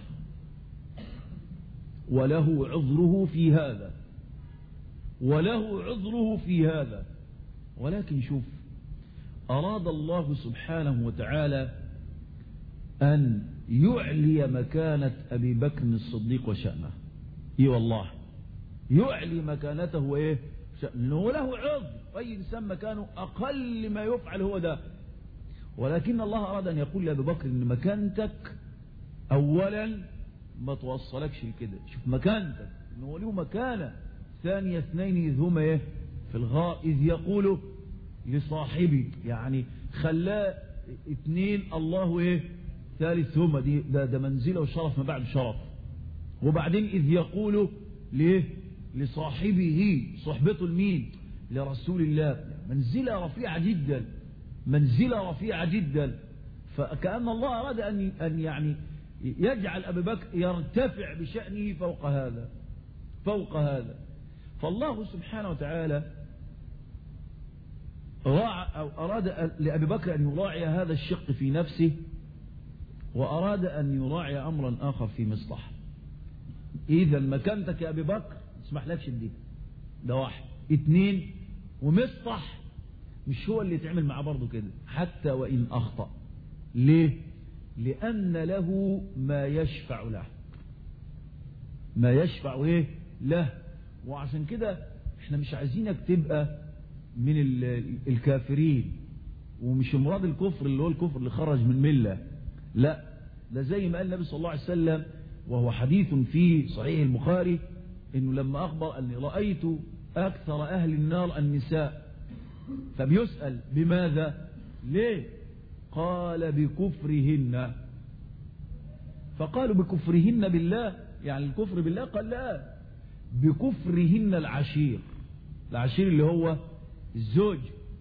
وله عذره في هذا، وله عذره في هذا. ولكن شوف، اراد الله سبحانه وتعالى ان يعلي مكانة أبي بكر الصديق وشأنه. اي والله يعلي مكانته وايه؟ لأنه له عذر، أي إنسان مكانه أقل ما يفعل هو ده. ولكن الله أراد أن يقول لأبي بكر إن مكانتك أولا ما توصلكش لكده. شوف مكانتك إنه له مكانة. ثانية اثنين إذ هما إيه؟ في الغار إذ يقول لصاحبي، يعني خلاه اثنين الله إيه؟ ثالث هما. دي ده, ده منزله وشرف ما بعد شرف. وبعدين إذ يقول ليه؟ لصاحبه، صحبته المين؟ لرسول الله. منزلة رفيعة جدا، منزلة رفيعة جدا. فكأن الله أراد أن أن يعني يجعل أبي بكر يرتفع بشأنه فوق هذا، فوق هذا. فالله سبحانه وتعالى أو أراد لأبي بكر أن يراعي هذا الشق في نفسه، وأراد أن يراعي أمرا آخر في مصطح. إذا مكانتك يا أبي بكر اسمح لكش بدي، ده واحد. اثنين، ومصطح مش هو اللي يتعمل معاه برضه كده، حتى وإن أخطأ ليه؟ لأن له ما يشفع له، ما يشفع ايه له. وعشان كده احنا مش عايزينك تبقى من الكافرين، ومش مراد الكفر اللي هو الكفر اللي خرج من ملة، لا، ده زي ما قال النبي صلى الله عليه وسلم وهو حديث في صحيح البخاري انه لما اخبر اني رأيت اكثر اهل النار النساء، فبيسأل بماذا؟ ليه؟ قال بكفرهن. فقالوا بكفرهن بالله، يعني الكفر بالله؟ قال لا، بكفرهن العشير. العشير اللي هو الزوج.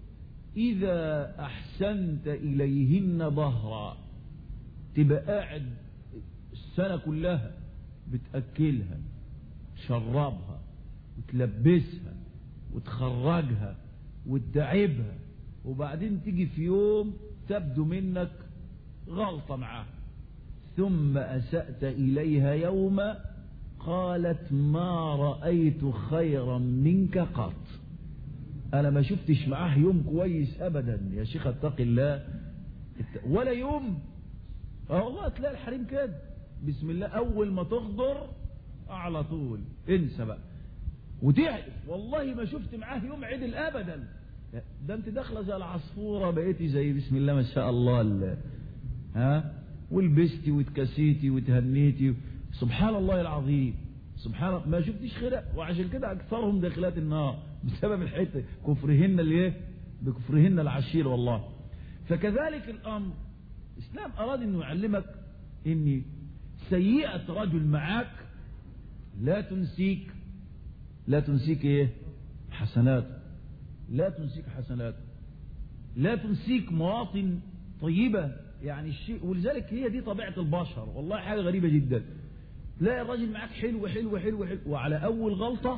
إذا أحسنت إليهن ظهرا، تبقى قاعد السنة كلها بتأكلها تشربها وتلبسها وتخرجها وتدعبها، وبعدين تيجي في يوم تبدو منك غلطة معاه، ثم أسأت إليها يوما قالت ما رأيت خيرا منك قط. أنا ما شفتش معاه يوم كويس أبدا يا شيخ اتق الله، ولا يوم. والله تلاقي الحريم كده بسم الله، أول ما تخضر على طول انسى بقى وتعرف والله ما شفت معاه يوم عدل أبدا. ده انت داخله زي العصفورة، بقيتي زي بسم الله ما شاء الله، ها، ولبستي واتكسيتي وتهنيتي، سبحان الله العظيم، سبحان الله ما شفتيش خير. وعشان كده اكثرهم داخلات النار بسبب الحته كفرهن اللي ايه؟ بكفرهن العشير. والله فكذلك الامر، الاسلام اراد انه يعلمك ان سيئة رجل معك لا تنسيك، لا تنسيك ايه؟ حسنات، لا تنسيك حسنات، لا تنسيك مواطن طيبة يعني الشيء. ولذلك هي دي طبيعة البشر، والله حاجة غريبة جدا. تلاقي الراجل معاك حلو حلو حلو حلو، وعلى أول غلطة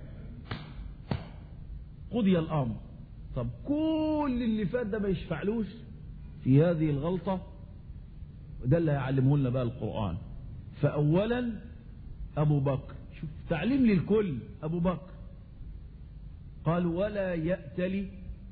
قضي الأمر. طب كل اللي فات ده ما يشفعلوش في هذه الغلطة؟ ده اللي هيعلمه لنا بقى القرآن. فأولا أبو بكر، شوف تعليم للكل. أبو بكر قال ولا يأتلي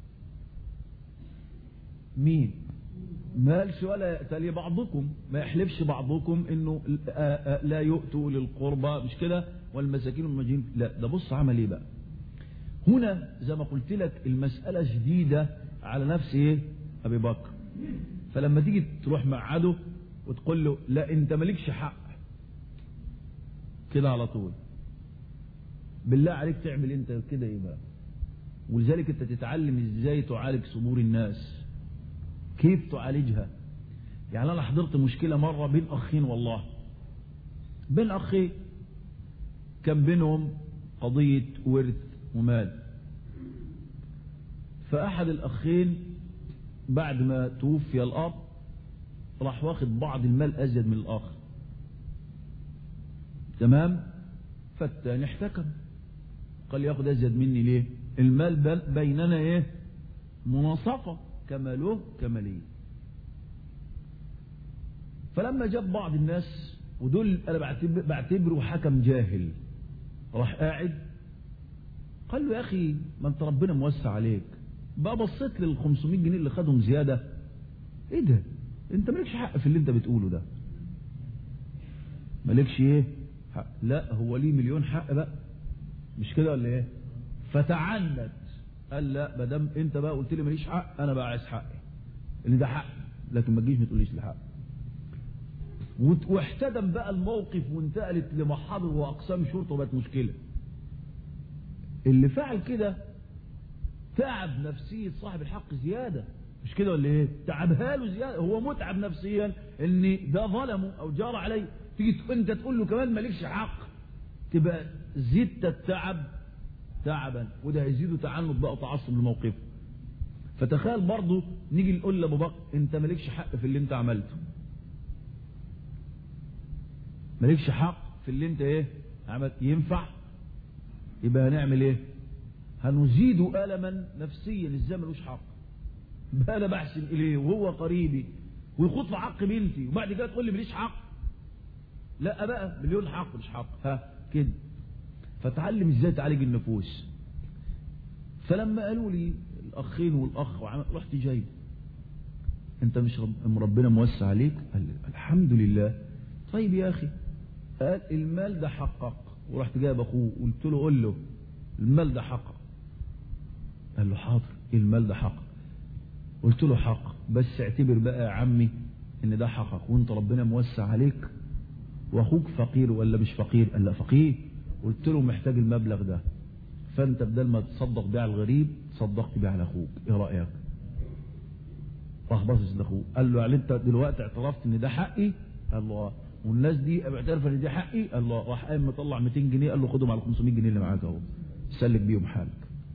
مين؟ ما قالش ولا يأتلي بعضكم، ما يحلفش بعضكم انه لا يؤتوا للقربى، مش كده، والمساكين والمجين، لا، ده بص عمل ايه بقى هنا. زي ما قلت لك المسألة جديدة على نفس ايه؟ ابي بكر. فلما تيجي تروح معده وتقول له لا انت مالكش حق كده على طول، بالله عليك تعمل انت كده ايه بقى؟ ولذلك انت تتعلم ازاي تعالج صدور الناس، كيف تعالجها. يعني انا حضرت مشكلة مرة بين اخين، والله بين اخين كان بينهم قضية ورث ومال. فاحد الاخين بعد ما توفي الاب راح واخد بعض المال ازيد من الاخر، تمام. فالتاني احتكم قال ياخد ازيد مني ليه؟ المال بيننا ايه؟ مناصفة، كما له كما لي. فلما جاب بعض الناس، ودول انا بعتبره حكم جاهل، راح قاعد قال له يا اخي ما انت ربنا موسع عليك، بقى بصيت لل خمسمائة جنيه اللي خدهم زياده، ايه ده؟ انت مالكش حق في اللي انت بتقوله ده، مالكش ايه حق. لا هو ليه مليون حق بقى، مش كده ولا ايه؟ فتعنت قال لا، ما دام انت بقى قلت لي ماليش حق، انا بقى عايز حقي اللي ده حق، لكن ما تجيش ما تقوليش الحق. واحتدم بقى الموقف وانتقلت لمحاضر واقسام شرطه وبقت مشكله. اللي فعل كده تعب نفسيه صاحب الحق زياده، مش كده ولا ايه؟ تعبها له زياده، هو متعب نفسيا ان ده ظلمه او جار عليه، تيجي انت تقول له كمان مالكش حق، تبقى زدت التعب تعبا، وده هيزيده تعنت بقى وتعصب لموقفه. فتخيل برضه نيجي نقول لابو بكر انت مالكش حق في اللي انت عملته، مالكش حق في اللي انت ايه عملت، ينفع؟ يبقى هنعمل ايه؟ هنزيده ألما نفسيا، ازاي ملوش حق؟ بقى انا بحسن اليه وهو قريبي ويخوض في حق بنتي، وبعد كده تقول لي ماليش حق؟ لا بقى مليون حق مش حق، ها كده. فتعلم ازاي تعالج النفوس. فلما قالوا لي الاخين والاخ وعمل، رحت جايب انت مش رب ربنا موسع عليك؟ قال الحمد لله. طيب يا اخي، قال المال ده حقق، ورحت جايب اخوه قلت له قول له المال ده حقق. قال له حاضر، المال ده حقق. قلت له حق، بس اعتبر بقى يا عمي ان ده حقق وانت ربنا موسع عليك، واخوك فقير ولا مش فقير؟ قال لا فقير. قلت له محتاج المبلغ ده، فانت بدل ما تصدق بيه على الغريب تصدقت بيه على اخوك، ايه رايك؟ راح باصص لاخوه قال له يعني انت دلوقتي اعترفت ان ده حقي؟ قال له اه. والناس دي معترفه ان ده حقي؟ قال له. راح قام مطلع مئتين جنيه قال له خدهم على خمسمائة جنيه اللي معاك اهو، سلك بيهم حالك.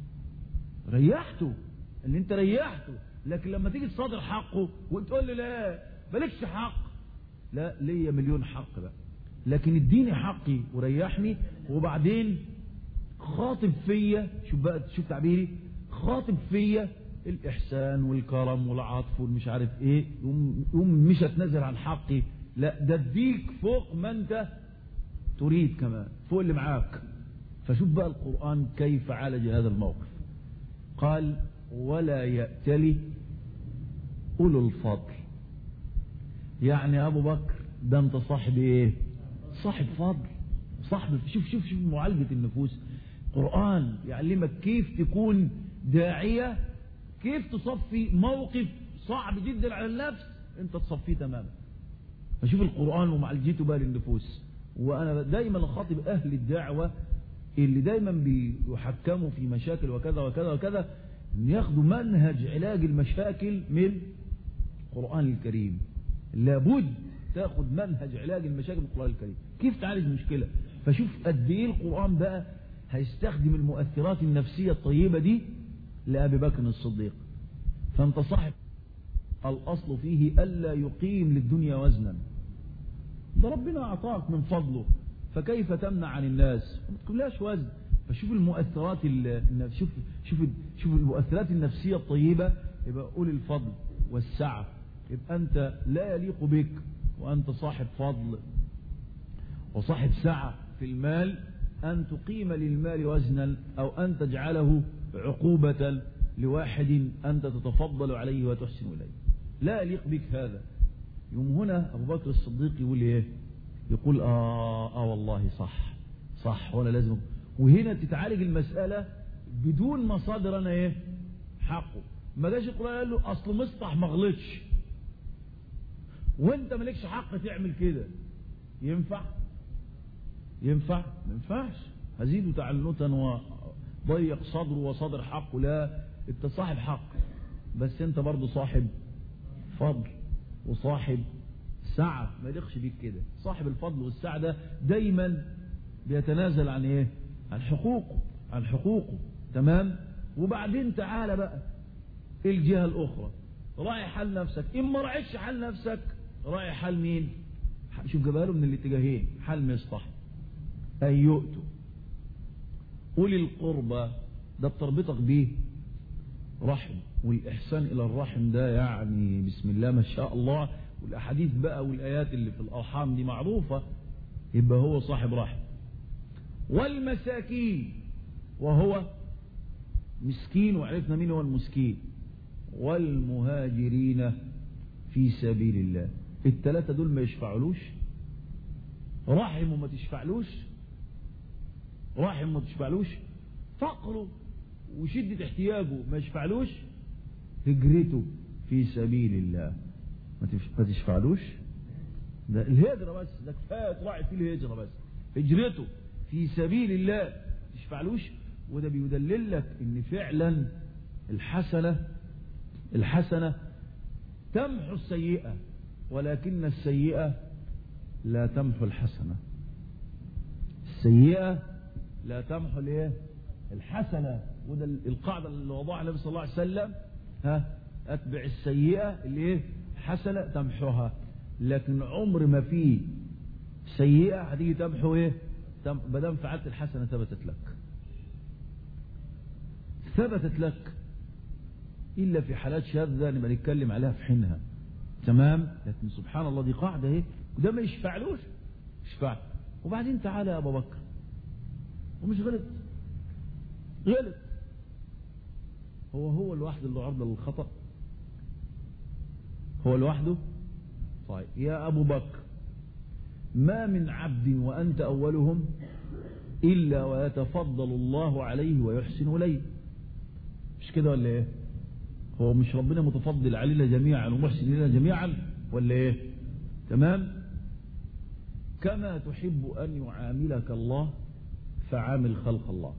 ريحته، ان انت ريحته. لكن لما تيجي تصادر حقه وتقول لي لا مالكش حق، لا ليا مليون حق بقى، لكن اديني حقي وريحني، وبعدين خاطب فيا، شوف بقى شوف تعبيري، خاطب فيا الإحسان والكرم والعطف والمش عارف ايه، يوم مش هتنزل عن حقي، لا ده اديك فوق ما انت تريد كمان، فوق اللي معاك. فشوف بقى القرآن كيف عالج هذا الموقف. قال ولا يأتلي أولو الفضل. يعني أبو بكر ده أنت صاحب إيه؟ صاحب فضل، صاحب. شوف شوف شوف معالجة النفوس. قرآن يعلمك كيف تكون داعية، كيف تصفي موقف صعب جدا على النفس أنت تصفيه تماما. فشوف القرآن ومعالجته بقى للنفوس. وأنا دايما أخاطب أهل الدعوة اللي دايما بيحكموا في مشاكل وكذا وكذا وكذا، ان ياخدوا منهج علاج المشاكل من القرآن الكريم. لابد تاخد منهج علاج المشاكل من القرآن الكريم، كيف تعالج مشكلة. فشوف قد ايه القرآن بقى هيستخدم المؤثرات النفسية الطيبة دي لأبي بكر الصديق. فانت صاحب الأصل فيه ألا يقيم للدنيا وزنا، ده ربنا أعطاك من فضله، فكيف تمنع عن الناس؟ ما تقولهاش وزن. فشوف المؤثرات شوف شوف شوف المؤثرات النفسية الطيبة. يبقى أولي الفضل والسعة، يبقى أنت لا يليق بك وأنت صاحب فضل وصاحب سعة في المال أن تقيم للمال وزنا، أو أن تجعله عقوبة لواحد أنت تتفضل عليه وتحسن إليه. لا يليق بك هذا. يوم هنا أبو بكر الصديق يقول إيه؟ يقول آه, آه والله صح صح ولا لازم. وهنا تتعالج المسألة بدون مصادر أنا إيه حقه. ما جاش القرآن قال له أصل مصطح ما غلطش وانت مالكش حق تعمل كده. ينفع ينفع ما ينفعش. هزيده تعنتا وضيق صدره وصدر حقه. لا، انت صاحب حق، بس انت برضه صاحب فضل وصاحب سعة. ما يليقش بيك كده. صاحب الفضل والسعة ده دايما بيتنازل عن ايه؟ عن حقوقه عن حقوقه تمام. وبعدين تعالى بقى الجهة الاخرى، راعي حال نفسك. ان ما راعيتش حال نفسك راعي حال مين؟ شوف جابها له من الاتجاهين. حال مصطح ان يؤتوا اولي القربى، ده بتربطك بيه رحم، والاحسان الى الرحم ده يعني بسم الله ما شاء الله. والاحاديث بقى والايات اللي في الارحام دي معروفة. يبقى هو صاحب رحم. والمساكين، وهو مسكين وعرفنا مين هو المسكين. والمهاجرين في سبيل الله. الثلاثة دول ما يشفعلوش. رحم وما تشفعلوش، رحم وما تشفعلوش، فقره وشدة احتياجه ما يشفعلوش، هجرته في سبيل الله ما تشفعلوش. ده الهجرة بس، ده كفاية تراعي فيه الهجرة بس. هجرته في سبيل الله ما تشفعلوش. وده بيدلل لك ان فعلا الحسنة الحسنة تمحو السيئة، ولكن السيئة لا تمحو الحسنة. السيئة لا تمحو الايه؟ الحسنة. وده القاعدة اللي وضعها النبي صلى الله عليه وسلم، ها اتبع السيئة الايه؟ حسنة تمحوها. لكن عمر ما في سيئة هتيجي تمحو ايه؟ ما دام فعلت الحسنة ثبتت لك ثبتت لك إلا في حالات شاذة نبقى نتكلم عليها في حينها تمام. لكن سبحان الله دي قاعدة اهي. وده ما يشفعلوش يشفع. وبعدين تعالى يا أبو بكر، ومش غلط غلط هو هو الواحد اللي عرضة للخطأ. هو لوحده؟ طيب يا أبو بكر، ما من عبد وأنت أولهم إلا ويتفضل الله عليه ويحسن إليه. مش كده ولا إيه؟ هو مش ربنا متفضل علينا جميعا ومحسن إلينا جميعا ولا إيه؟ تمام؟ كما تحب أن يعاملك الله فعامل خلق الله.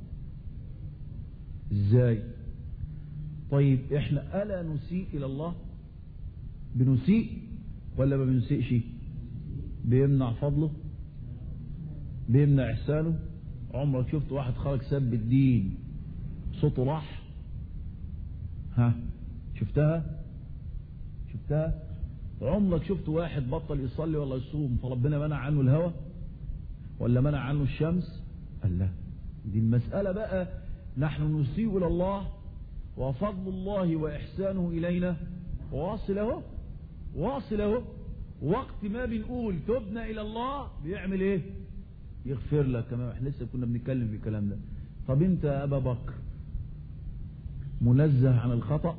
إزاي؟ طيب إحنا ألا نسيء إلى الله؟ بنسيء ولا ما بنسيئش؟ بيمنع فضله؟ بيمنع إحسانه؟ عمرك شفت واحد خرج سب الدين صوته راح؟ ها شفتها؟ شفتها؟ عمرك شفت واحد بطل يصلي ولا يصوم فربنا منع عنه الهوى ولا منع عنه الشمس؟ قال لا، دي المسألة بقى نحن نسيء إلى الله وفضل الله وإحسانه إلينا واصل اهو، واصل اهو. وقت ما بنقول تبنا إلى الله بيعمل ايه؟ يغفر لك. كمان احنا لسه كنا بنتكلم في الكلام ده. طب انت يا أبا بكر منزه عن الخطأ؟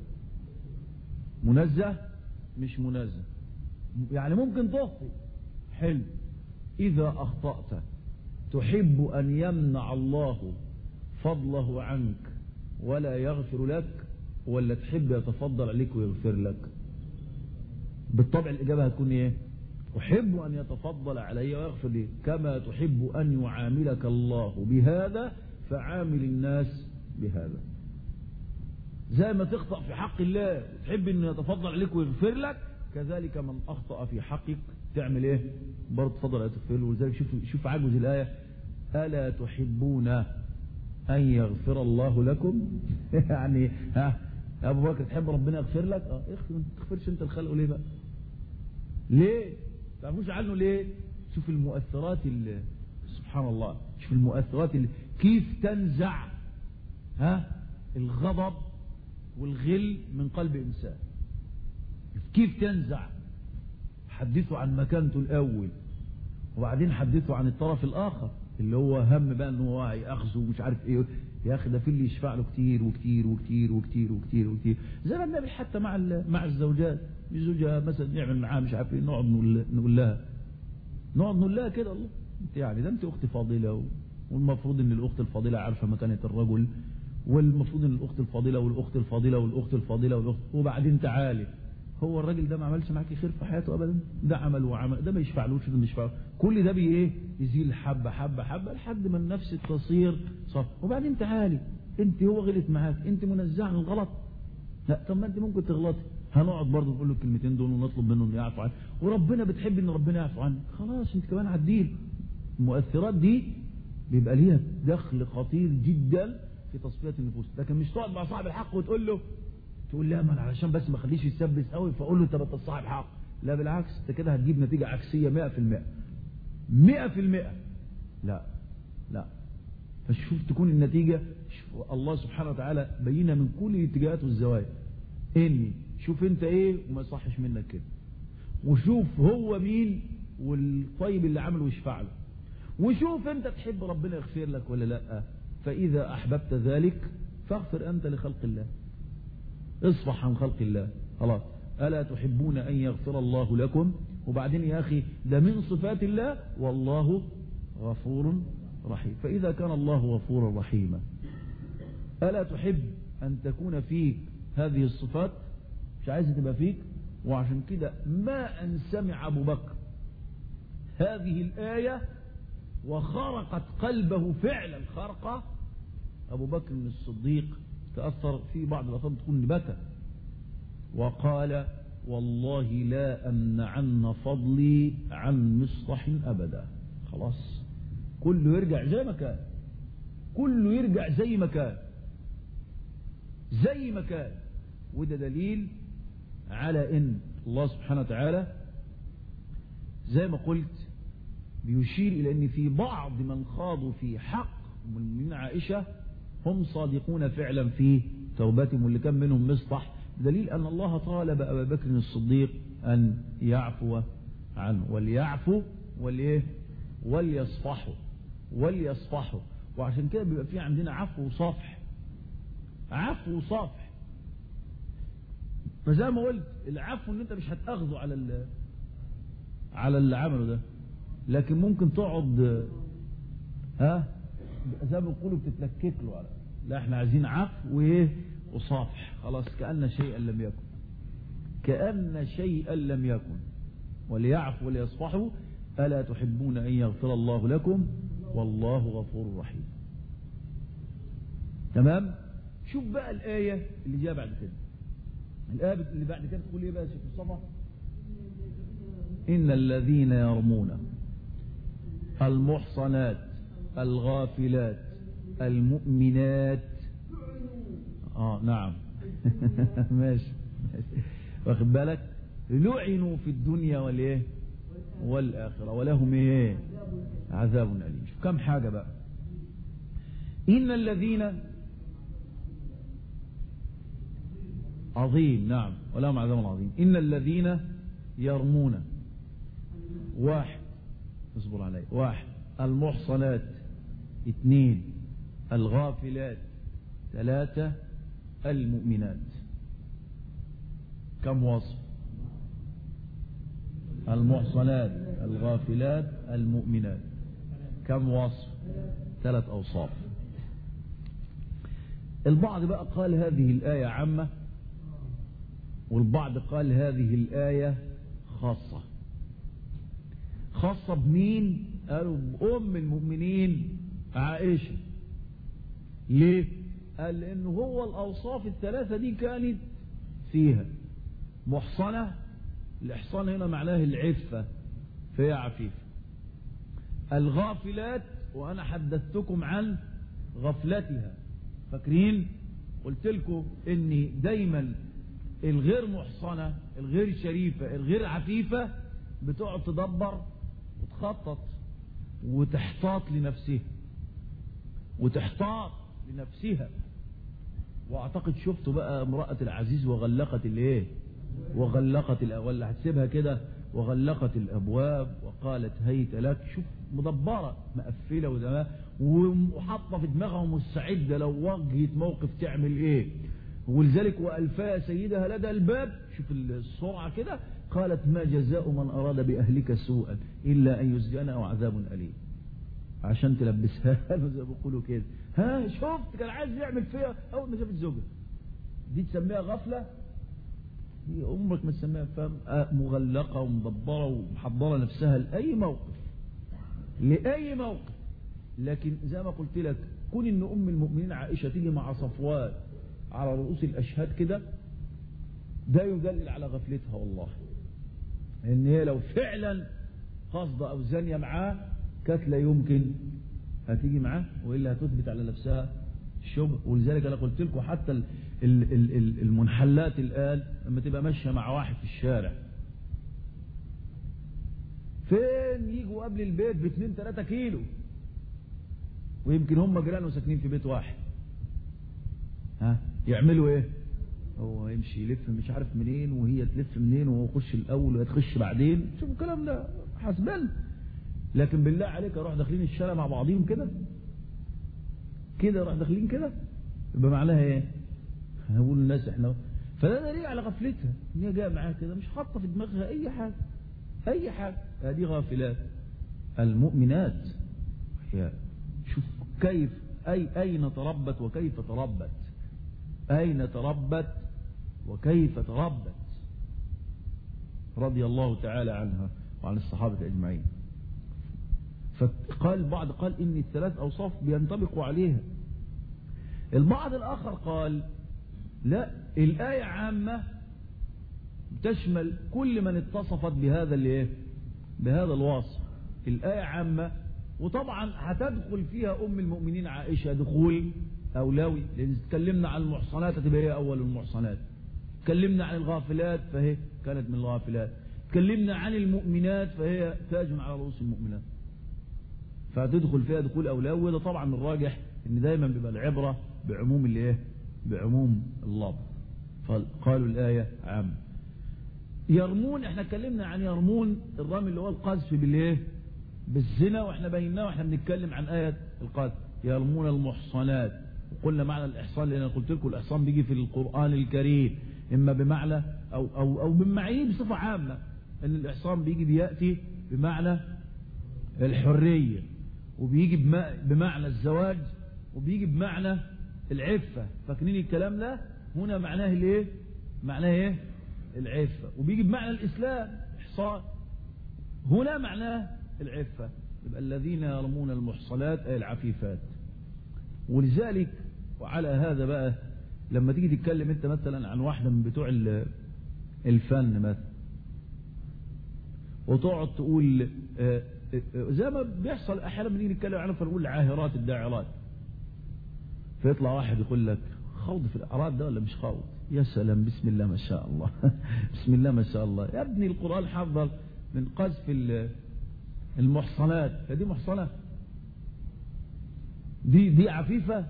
منزه؟ مش منزه، يعني ممكن تخطئ. حلو، إذا أخطأت تحب أن يمنع الله فضله عنك ولا يغفر لك، ولا تحب يتفضل عليك ويغفر لك؟ بالطبع الإجابة هتكون إيه؟ أحب أن يتفضل علي ويغفر لي. كما تحب أن يعاملك الله بهذا فعامل الناس بهذا. زي ما تخطأ في حق الله وتحب أن يتفضل عليك ويغفر لك، كذلك من أخطأ في حقك تعمل إيه؟ برضه تفضل عليك وتغفر له. ولذلك شوف شوف عجوز الآية: ألا تحبون أن يغفر الله لكم؟ يعني ها يا أبو بكر تحب ربنا يغفر لك؟ اه اغفر. ما تغفرش أنت الخلق ليه بقى؟ ليه؟ ما تعرفوش عنه ليه؟ شوف المؤثرات اللي سبحان الله، شوف المؤثرات اللي كيف تنزع ها الغضب والغل من قلب إنسان، كيف تنزع. حدثوا عن مكانته الأول وبعدين حدثوا عن الطرف الآخر اللي هو هم بقى انه هو ياخذه ومش عارف ايه. يا اخي ده في اللي يشفع له كتير وكتير وكتير وكتير وكتير وكتير، زي ما النبي حتى مع مع الزوجات، الزوجه مثلا نعمل معاها مش عارف ايه، نقعد نقول لها نقعد نقول لها كده: الله انت يعني ده انت اخت فاضله، والمفروض ان الاخت الفاضله عارفه مكانه الرجل، والمفروض ان الاخت الفاضله والاخت الفاضله والاخت الفاضله والاخت، وبعدين تعالي هو الراجل ده ما عملش معاكي خير في حياته ابدا، ده عمل وعمل، ده ما يشفعلوش، ده ما يشفعلوش، كل ده بي ايه يزيل حبه حبه حبه لحد ما النفس تصير صف. وبعدين تعالي انت هو غلط معاك، انت منزعه عن الغلط. لا طب ما انت ممكن تغلطي، هنقعد برضه نقول له الكلمتين دول ونطلب منه انه يعفو عنك، وربنا بتحب ان ربنا يعفو عنك، خلاص انت كمان عديل. المؤثرات دي بيبقى ليها دخل خطير جدا في تصفيه النفوس. لكن مش تقعد مع صاحب الحق وتقول له تقول لا ما انا علشان بس ما اخليش يتسبس قوي فاقول له انت بقى صاحب حق. لا بالعكس، انت كده هتجيب نتيجه عكسيه مئة في المئة مئة في المئة. لا لا، فشوف تكون النتيجه. الله سبحانه وتعالى بينا من كل الاتجاهات والزوايا اني شوف انت ايه وما يصحش منك كده، وشوف هو مين والطيب اللي عمله ويشفع له، وشوف انت تحب ربنا يغفر لك ولا لا. فاذا احببت ذلك فاغفر انت لخلق الله، اصفح عن خلق الله. خلاص، ألا تحبون أن يغفر الله لكم؟ وبعدين يا أخي ده من صفات الله والله غفور رحيم. فإذا كان الله غفورا رحيما ألا تحب أن تكون فيك هذه الصفات؟ مش عايز تبقى فيك؟ وعشان كده ما أن سمع أبو بكر هذه الآية وخرقت قلبه فعلا خرقة، أبو بكر الصديق تأثر في بعض الأفضل تكون بكى وقال: والله لا أمنعن فضلي عن مصطح أبدا. خلاص كله يرجع زي ما كان، كله يرجع زي ما كان زي ما كان. وده دليل على ان الله سبحانه وتعالى زي ما قلت بيشير الى ان في بعض من خاضوا في حق من عائشة هم صادقون فعلا في توبتهم، واللي كان منهم مصطح، دليل أن الله طالب أبا بكر الصديق أن يعفو عنه، وليعفو وليه وليصفحوا وليصفحوا. وعشان كده بيبقى في عندنا عفو وصفح، عفو وصفح. فزي ما قلت العفو ان انت مش هتاخذه على ال على اللي عمله ده، لكن ممكن تقعد ها زي ما بيقولوا بتتلكك له على، لا احنا عايزين عفو وايه وصافح، خلاص كأن شيئا لم يكن، كأن شيئا لم يكن. وليعفوا وليصفحوا ألا تحبون أن يغفر الله لكم والله غفور رحيم. تمام. شوف بقى الآية اللي جاء بعد كده، الآية اللي بعد كده تقول ايه بقى يا شيخ مصطفى؟ إن الذين يرمون المحصنات الغافلات المؤمنات اه نعم ماشي واخد بالك، لعنوا في الدنيا والايه والآخرة ولهم ايه عذاب أليم. شوف كم حاجة بقى. إن الذين عظيم نعم ولهم عذاب عظيم. إن الذين يرمون واحد اصبر علي واحد المحصنات اثنين الغافلات ثلاثة المؤمنات. كم وصف؟ المحصنات الغافلات المؤمنات. كم وصف؟ ثلاث أوصاف. البعض بقى قال هذه الآية عامة، والبعض قال هذه الآية خاصة. خاصة بمين؟ قالوا بأم المؤمنين عائشة. ليه؟ قال لأنه هو الأوصاف الثلاثة دي كانت فيها محصنة. الإحصان هنا معناه العفة، فهي عفيفة. الغافلات وأنا حدثتكم عن غفلتها، فاكرين؟ قلت لكم إني دايما الغير محصنة الغير شريفة الغير عفيفة بتقعد تدبر وتخطط وتحتاط لنفسها وتحتاط لنفسها. واعتقد شفتوا بقى امرأة العزيز وغلقت الايه وغلقت ولا هتسيبها كده وغلقت الابواب وقالت هيت لك. شوف مدبرة مقفلة وده وحاطة في دماغها مستعدة لو واجهت موقف تعمل ايه. ولذلك وألفاء سيدها لدى الباب. شوف السرعة كده. قالت ما جزاء من أراد بأهلك سوءا إلا أن يسجن أو عذاب أليم. عشان تلبسها زي ما بيقولوا كده. ها شفت كان عايز يعمل فيها أول ما شافت زوجها. دي تسميها غفلة؟ هي عمرك ما تسميها فاهم. مغلقة ومدبرة ومحضرة نفسها لأي موقف لأي موقف. لكن زي ما قلت لك كون إن أم المؤمنين عائشة تيجي مع صفوان على رؤوس الأشهاد كده ده يدلل على غفلتها والله. ان هي لو فعلا قصده او زانيه معاه كانت لا يمكن هتيجي معاه والا هتثبت على نفسها الشبه. ولذلك انا قلت لكم حتى ال ال ال المنحلات الان لما تبقى ماشيه مع واحد في الشارع فين يجوا قبل البيت باثنين ثلاثة كيلو ويمكن هم جيران ساكنين في بيت واحد. ها يعملوا ايه؟ هو يمشي يلف مش عارف منين وهي تلف منين وهو يخش الاول وهي تخش بعدين. شوفوا الكلام ده حسبان. لكن بالله عليك اروح داخلين الشارع مع بعضهم كده كده اروح داخلين كده يبقى معناها ايه؟ هنقول للناس احنا. فده دليل على غفلتها ان هي جايه معاها كده مش حاطه في دماغها اي حاجه اي حاجه. هذه غافلات. المؤمنات هي شوف كيف اي اين تربت وكيف تربت أين تربت وكيف تربت رضي الله تعالى عنها وعن الصحابة أجمعين. فقال البعض قال إن الثلاث أوصاف بينطبقوا عليها. البعض الآخر قال لا الآية عامة تشمل كل من اتصفت بهذا الايه بهذا الوصف. الآية عامة وطبعا هتدخل فيها أم المؤمنين عائشة دخول أولوي. لأن تكلمنا عن المحصنات هتبقى هي أول المحصنات. تكلمنا عن الغافلات فهي كانت من الغافلات. تكلمنا عن المؤمنات فهي تاج على رؤوس المؤمنات. فتدخل فيها دخول أولوي. وده طبعا الراجح إن دايما بيبقى العبرة بعموم الايه بعموم اللفظ. فقالوا الآية عام. يرمون احنا اتكلمنا عن يرمون الرمي اللي هو القذف بالايه بالزنا واحنا بيناه واحنا بنتكلم عن آية القذف. يرمون المحصنات وقلنا معنى الإحصان لأن قلت لكم الإحصان بيجي في القرآن الكريم إما بمعنى أو أو أو بمعنى بصفة عامة، أن الإحصان بيجي بيأتي بمعنى الحرية، وبيجي بمعنى الزواج، وبيجي بمعنى العفة. فاكرين الكلام ده؟ هنا معناه الايه؟ معناه ايه؟ العفة. وبيجي بمعنى الإسلام إحصان، هنا معناه العفة. يبقى الذين يرمون المحصنات أي العفيفات. ولذلك وعلى هذا بقى لما تيجي تتكلم انت مثلا عن واحدة من بتوع الفن مثلا، وتقعد تقول زي ما بيحصل احيانا بنيجي نتكلم عنها فنقول العاهرات الداعرات، فيطلع واحد يقول لك خوض في الاعراض ده ولا مش خوض؟ يا سلام، بسم الله ما شاء الله بسم الله ما شاء الله. يا ابني القرآن حذر من قذف المحصنات، فدي محصنة؟ دي دي عفيفة؟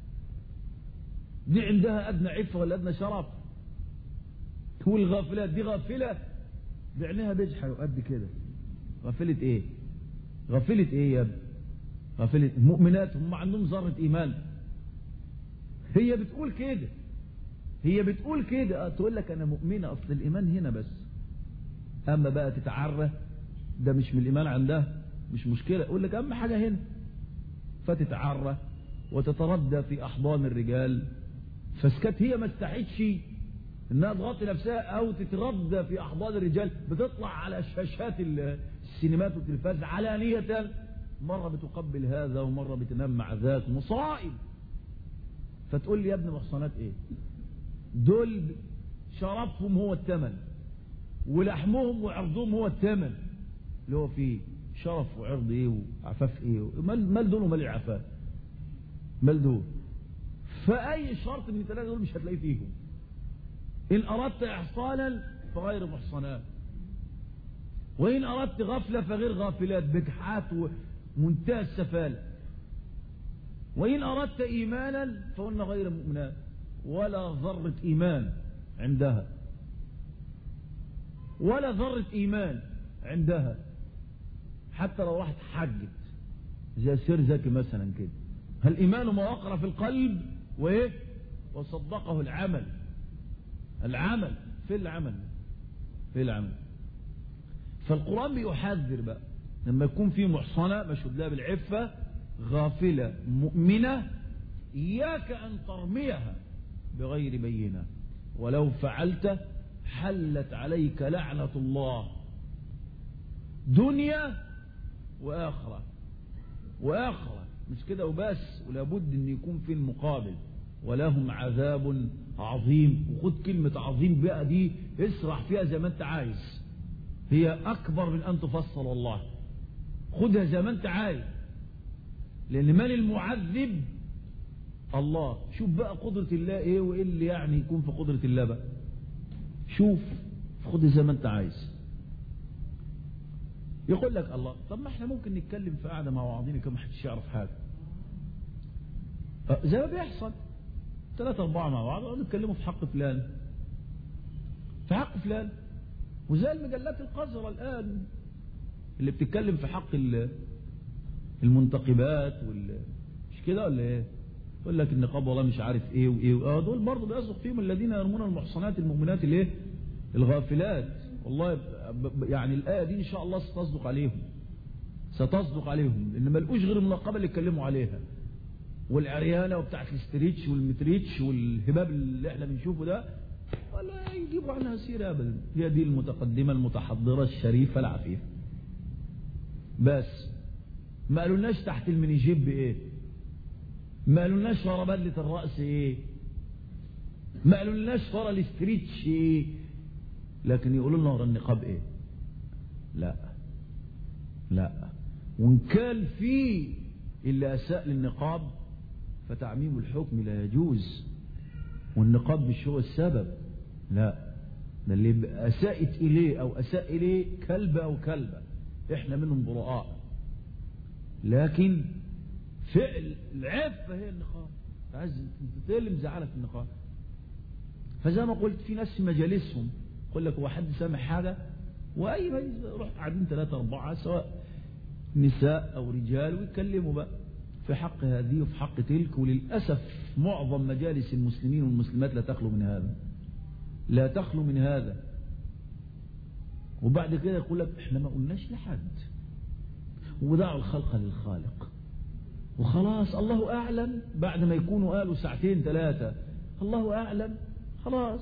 دي عندها أدنى عفة ولا أدنى شرف؟ والغافلات دي غافلة بعينها بجحة وقد كده. غافلة ايه؟ غافلة ايه يا ابني؟ غافلة مؤمنات هم عندهم ذرة إيمان. هي بتقول كده، هي بتقول كده تقول لك أنا مؤمنة، أصل الإيمان هنا بس. أما بقى تتعرى ده مش من الإيمان عندها، مش مشكلة. أقول لك أهم حاجة هنا، فتتعرى وتتردى في أحضان الرجال، فسكت هي ما استحيتش انها تغطي نفسها او تتردى في احضان الرجال، بتطلع على شاشات السينمات والتلفاز علانية، مرة بتقبل هذا ومرة بتنام مع ذاك، مصائب. فتقول لي يا ابن محصنات ايه؟ دول شرفهم هو الثمن، ولحمهم وعرضهم هو الثمن اللي هو فيه شرف وعرض ايه وعفاف ايه، مال دول ومال العفاف، مال دول. فأي شرط من الثلاثة دول مش هتلاقيه فيهم. إن أردت إحصانا فغير محصنات، وإن أردت غفلة فغير غافلات بجحات ومنتهى السفالة، وإن أردت إيمانا فهن غير مؤمنات ولا ذرة إيمان عندها، ولا ذرة إيمان عندها. حتى لو واحد حجت زي سير زكي مثلا كده، هل إيمان ما وقر في القلب وإيه وصدقه العمل. العمل في العمل في العمل. فالقرآن بيحذر بقى لما يكون في محصنة مشهود لها بالعفة غافلة مؤمنة، إياك أن ترميها بغير بينة، ولو فعلت حلت عليك لعنة الله دنيا وآخرة. وآخرة مش كده وبس، ولابد أن يكون في المقابل ولهم عذاب عظيم. وخد كلمة عظيم بقى دي اسرح فيها زي ما انت عايز، هي أكبر من أن تفصل والله. خدها زي ما انت عايز، لأن من المعذب الله. شوف بقى قدرة الله ايه وايه اللي يعني يكون في قدرة الله بقى. شوف خدها زي ما انت عايز. يقول لك الله طب ما احنا ممكن نتكلم في قعدة مع بعضينا كما حدش يعرف حاجة، زي ما بيحصل ثلاثة أربعة مع بعض يقعدوا يتكلموا في حق فلان في حق فلان، وزي المجلات القذرة الآن اللي بتتكلم في حق المنتقبات وال مش كده ولا ايه؟ يقول لك النقاب والله مش عارف ايه وايه وايه، دول برضه بيصدق فيهم الذين يرمون المحصنات المؤمنات الايه؟ الغافلات. والله يعني الآية دي إن شاء الله ستصدق عليهم، ستصدق عليهم، إن ما لقوش غير المنقبة اللي اتكلموا عليها، والعريانة وبتاعت الاستريتش والمتريتش والهباب اللي احنا بنشوفه ده ولا يجيبوا عنها سيرة أبدا. هي دي المتقدمة المتحضرة الشريفة العفيفة بس. ما قالولناش تحت المنيجيب ايه، ما قالولناش ورا بدلة الرأس ايه، ما قالولناش ورا الاستريتش ايه، لكن يقولوا لنا ورا النقاب ايه. لا لا، وان كان في اللي اساء للنقاب فتعميم الحكم لا يجوز، والنقاب مش هو السبب، لا، ده اللي اساءت اليه او اساء اليه كلبه او كلبه احنا منهم براء. لكن فعل العفه هي النقاب. عايز انت اللي مزعلك النقاب. فزي ما قلت في ناس في مجالسهم يقول لك هو حد سامع حاجه، واي مجلس روح قاعدين ثلاثه اربعه سواء نساء او رجال ويتكلموا بقى. في حق هذه وفي حق تلك. وللأسف معظم مجالس المسلمين والمسلمات لا تخلو من هذا، لا تخلو من هذا. وبعد كده يقول لك احنا ما قلناش لحد، ودعوا الخلق للخالق، وخلاص الله أعلم. بعد ما يكونوا قالوا ساعتين ثلاثة الله أعلم خلاص.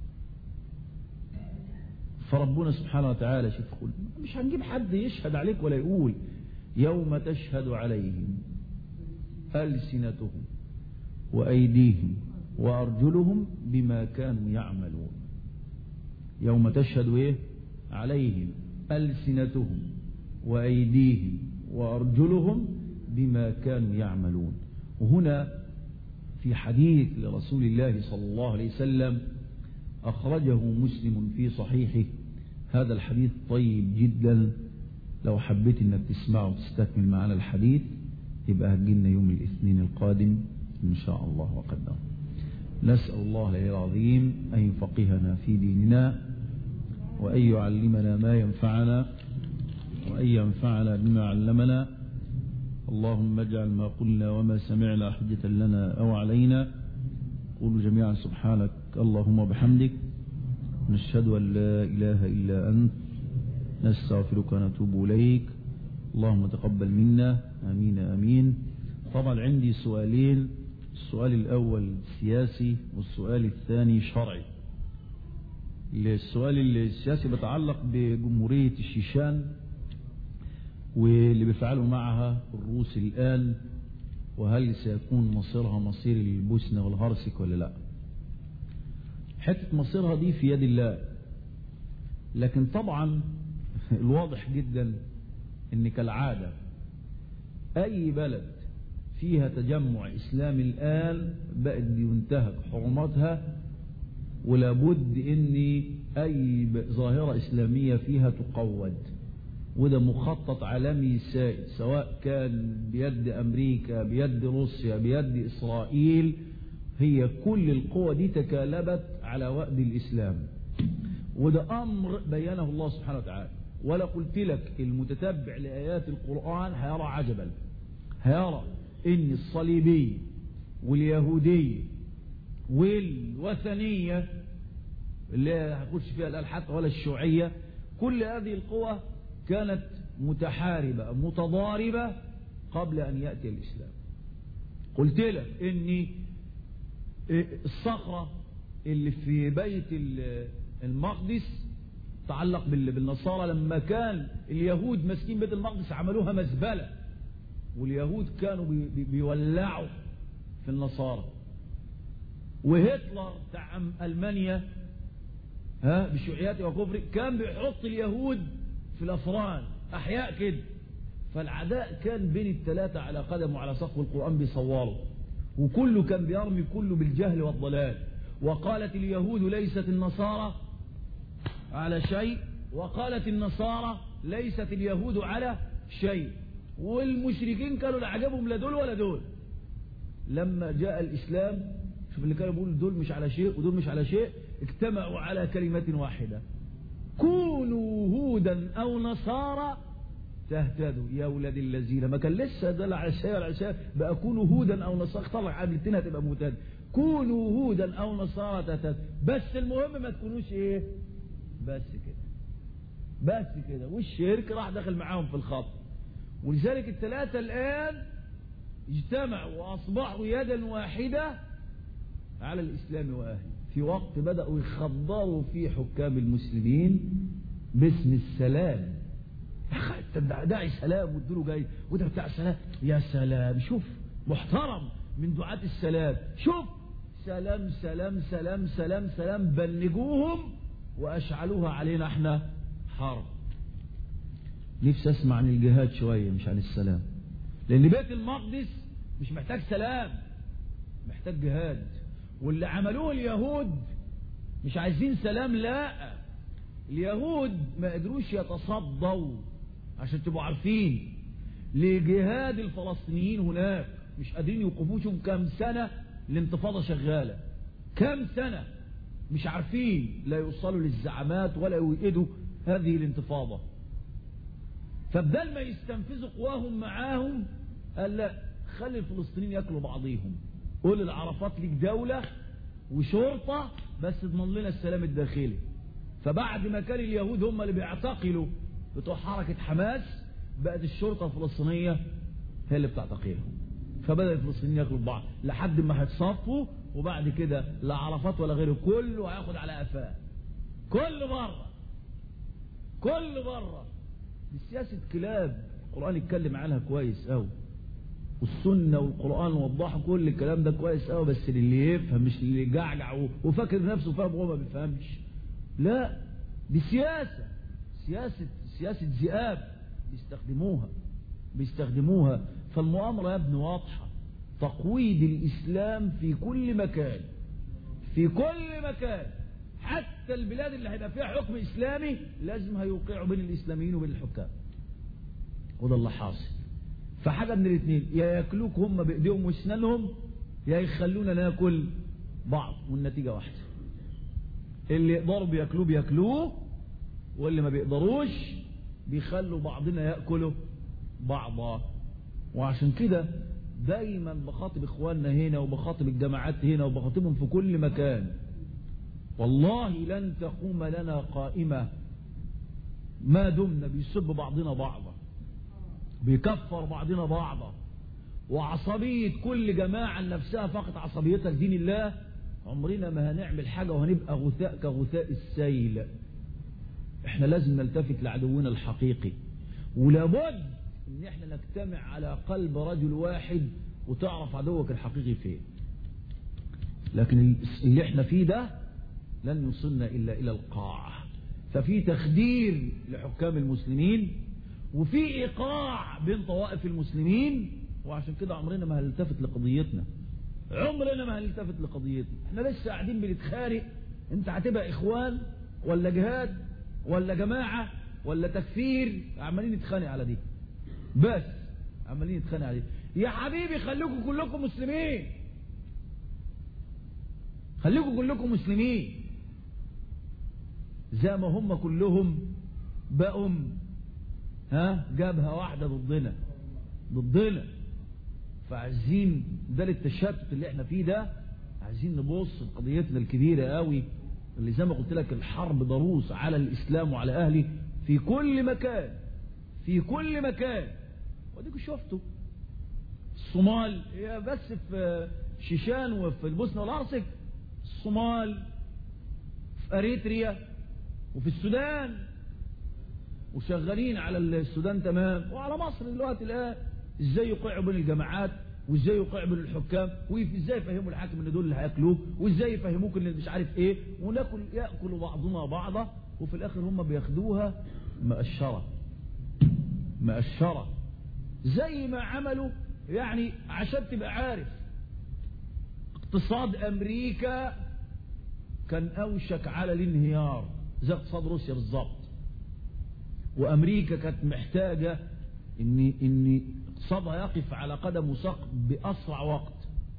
فربنا سبحانه وتعالى شوف يقول مش هنجيب حد يشهد عليك ولا يقول يوم تشهد عليهم ألسنتهم وأيديهم وأرجلهم بما كانوا يعملون. يوم تشهد إيه؟ عليهم ألسنتهم وأيديهم وأرجلهم بما كانوا يعملون. وهنا في حديث لرسول الله صلى الله عليه وسلم أخرجه مسلم في صحيحه. هذا الحديث طيب جدا، لو حبيت انك تسمعه وتستكمل معنا الحديث يبقى هتجينا يوم الاثنين القادم إن شاء الله وقدر. نسأل الله العظيم أن يفقهنا في ديننا، وأن يعلمنا ما ينفعنا، وأن ينفعنا بما علمنا. اللهم اجعل ما قلنا وما سمعنا حجة لنا أو علينا. قولوا جميعا سبحانك اللهم وبحمدك، نشهد أن لا إله إلا أنت، نستغفرك ونتوب إليك. اللهم تقبل منا، آمين آمين. طبعا عندي سؤالين، السؤال الأول سياسي والسؤال الثاني شرعي. السؤال السياسي بيتعلق بجمهورية الشيشان واللي بيفعلوا معها الروس الآن، وهل سيكون مصيرها مصير البوسنة والهرسك ولا لا. حتة مصيرها دي في يد الله، لكن طبعا الواضح جدا ان كالعادة اي بلد فيها تجمع اسلامي الان بقت بينتهك حرماتها، ولابد ان اي ظاهرة اسلامية فيها تقود. وده مخطط عالمي سائد، سواء كان بيد امريكا، بيد روسيا، بيد اسرائيل. هي كل القوى دي تكالبت على وأد الاسلام، وده امر بينه الله سبحانه وتعالى. ولا قلت لك المتتبع لآيات القرآن هيرى عجبا، هيرى ان الصليبية واليهودية والوثنية اللي هخش فيها الآن حتى ولا الشيوعية، كل هذه القوى كانت متحاربة متضاربة قبل أن يأتي الإسلام. قلت لك ان الصخرة اللي في بيت المقدس تعلق بالنصارى، لما كان اليهود ماسكين بيت المقدس عملوها مزبلة، واليهود كانوا بيولعوا في النصارى. وهتلر بتاع ألمانيا ها بشيوعياته وكفره كان بيحط اليهود في الأفران أحياء كده. فالعداء كان بين الثلاثة على قدم وعلى ساق، والقرآن بيصوره، وكله كان بيرمي كله بالجهل والضلال. وقالت اليهود ليست النصارى على شيء، وقالت النصارى ليست اليهود على شيء. والمشركين كانوا لا عجبهم لا دول ولا دول. لما جاء الإسلام شوف اللي كانوا بيقولوا دول مش على شيء ودول مش على شيء، اجتمعوا على كلمة واحدة: كونوا هودا أو نصارى تهتدوا. يا ولاد الذين، ما كان لسه ده العشاء العشاء بقى كونوا هودا أو نصارى، طلع قبل التين هتبقى مهتد. كونوا هودا أو نصارى تهتدوا، بس المهم ما تكونوش إيه؟ بس كده، بس كده. والشرك راح داخل معاهم في الخط. ولذلك الثلاثة الآن اجتمعوا وأصبحوا يدا واحدة على الإسلام وأهله، في وقت بدأوا يخضروا في حكام المسلمين باسم السلام. داعي سلام وادوله جاي، وده بتاع سلام. يا سلام، شوف محترم من دعاة السلام، شوف سلام سلام سلام سلام سلام، بلغوهم وأشعلوها علينا احنا حرب. نفسي اسمع عن الجهاد شوية مش عن السلام، لأن بيت المقدس مش محتاج سلام، محتاج جهاد. واللي عملوه اليهود مش عايزين سلام، لا، اليهود ما قدروش يتصدوا، عشان تبقوا عارفين، لجهاد الفلسطينيين هناك. مش قادرين يوقفوه. شوف كم سنة الانتفاضة شغالة، كم سنة مش عارفين لا يوصلوا للزعامات ولا يوئدوا هذه الانتفاضة. فبدل ما يستنفذوا قواهم معاهم قال لا، خلي الفلسطينيين ياكلوا بعضيهم، قول العرفات ليك دولة وشرطة بس تضمن لنا السلام الداخلي. فبعد ما كان اليهود هم اللي بيعتقلوا بتوع حركة حماس، بقت الشرطة الفلسطينية هي اللي بتعتقلهم. فبدأ الفلسطينيين ياكلوا بعض لحد ما هيتصفوا، وبعد كده لا عرفات ولا غيره كله هياخد على قفاه. كل مرة كل مرة دي سياسة كلاب. القرآن يتكلم عنها كويس قوي، والسنة والقرآن وضحوا كل الكلام ده كويس قوي، بس اللي يفهم مش اللي يجعجع وفاكر نفسه فاهم وهو ما بيفهمش. لا، دي سياسة سياسة سياسة ذئاب بيستخدموها بيستخدموها فالمؤامرة يا ابن واضحة. تقويض الإسلام في كل مكان في كل مكان، حتى البلاد اللي هيبقى فيها حكم إسلامي لازم هيوقعوا بين الإسلاميين وبين الحكام، وده اللي حاصل. فحاجة من الاثنين، يا ياكلوك هم بإيديهم واسنانهم، يا يخلونا ناكل بعض، والنتيجة واحدة. اللي يقدروا بياكلوه بياكلوه، واللي ما بيقدروش بيخلوا بعضنا يأكلوا بعضا. وعشان كده دايما بخاطب اخواننا هنا وبخاطب الجماعات هنا وبخاطبهم في كل مكان، والله لن تقوم لنا قائمة ما دمنا بيسب بعضنا بعضا، بيكفر بعضنا بعضا، وعصبية كل جماعة لنفسها فقط عصبيتها لدين الله. عمرنا ما هنعمل حاجة وهنبقى غثاء كغثاء السيل. احنا لازم نلتفت لعدونا الحقيقي، ولابد ان احنا نجتمع على قلب رجل واحد وتعرف عدوك الحقيقي فين. لكن اللي احنا فيه ده لن يوصلنا الا الى القاع. ففي تخدير لحكام المسلمين، وفي ايقاع بين طوائف المسلمين، وعشان كده عمرنا ما هنلتفت لقضيتنا عمرنا ما هنلتفت لقضيتنا. احنا لسه قاعدين بنتخانق، انت هتبقى اخوان ولا جهاد ولا جماعة ولا تكفير، عمالين نتخانق على دي بس، عمالين نتخانق على دي. يا حبيبي خليكم كلكم مسلمين، خليكم كلكم مسلمين زي ما هم كلهم بقوا ها جبهة واحدة ضدنا ضدنا. فعايزين ده للتشتت اللي احنا فيه ده، عايزين نبص لقضيتنا الكبيرة قوي اللي زي ما قلت لك الحرب ضروس على الإسلام وعلى أهله في كل مكان في كل مكان. وديكوا شفتوا الصومال، هي بس في شيشان وفي البوسنة والهرسك، الصومال في أريتريا وفي السودان، وشغالين على السودان تمام، وعلى مصر دلوقتي الآن ازاي يوقعوا بين الجماعات، وازاي يوقعوا بين الحكام، وازاي يفهموا الحاكم ان دول اللي هياكلوه، وازاي يفهموك ان مش عارف ايه، وناكل ياكلوا بعضنا بعضا، وفي الاخر هم بياخدوها مقشره مقشره زي ما عملوا. يعني عشان تبقى عارف اقتصاد امريكا كان اوشك على الانهيار زي اقتصاد روسيا بالظبط، وامريكا كانت محتاجه ان ان اقتصادها يقف على قدم وساق باسرع وقت.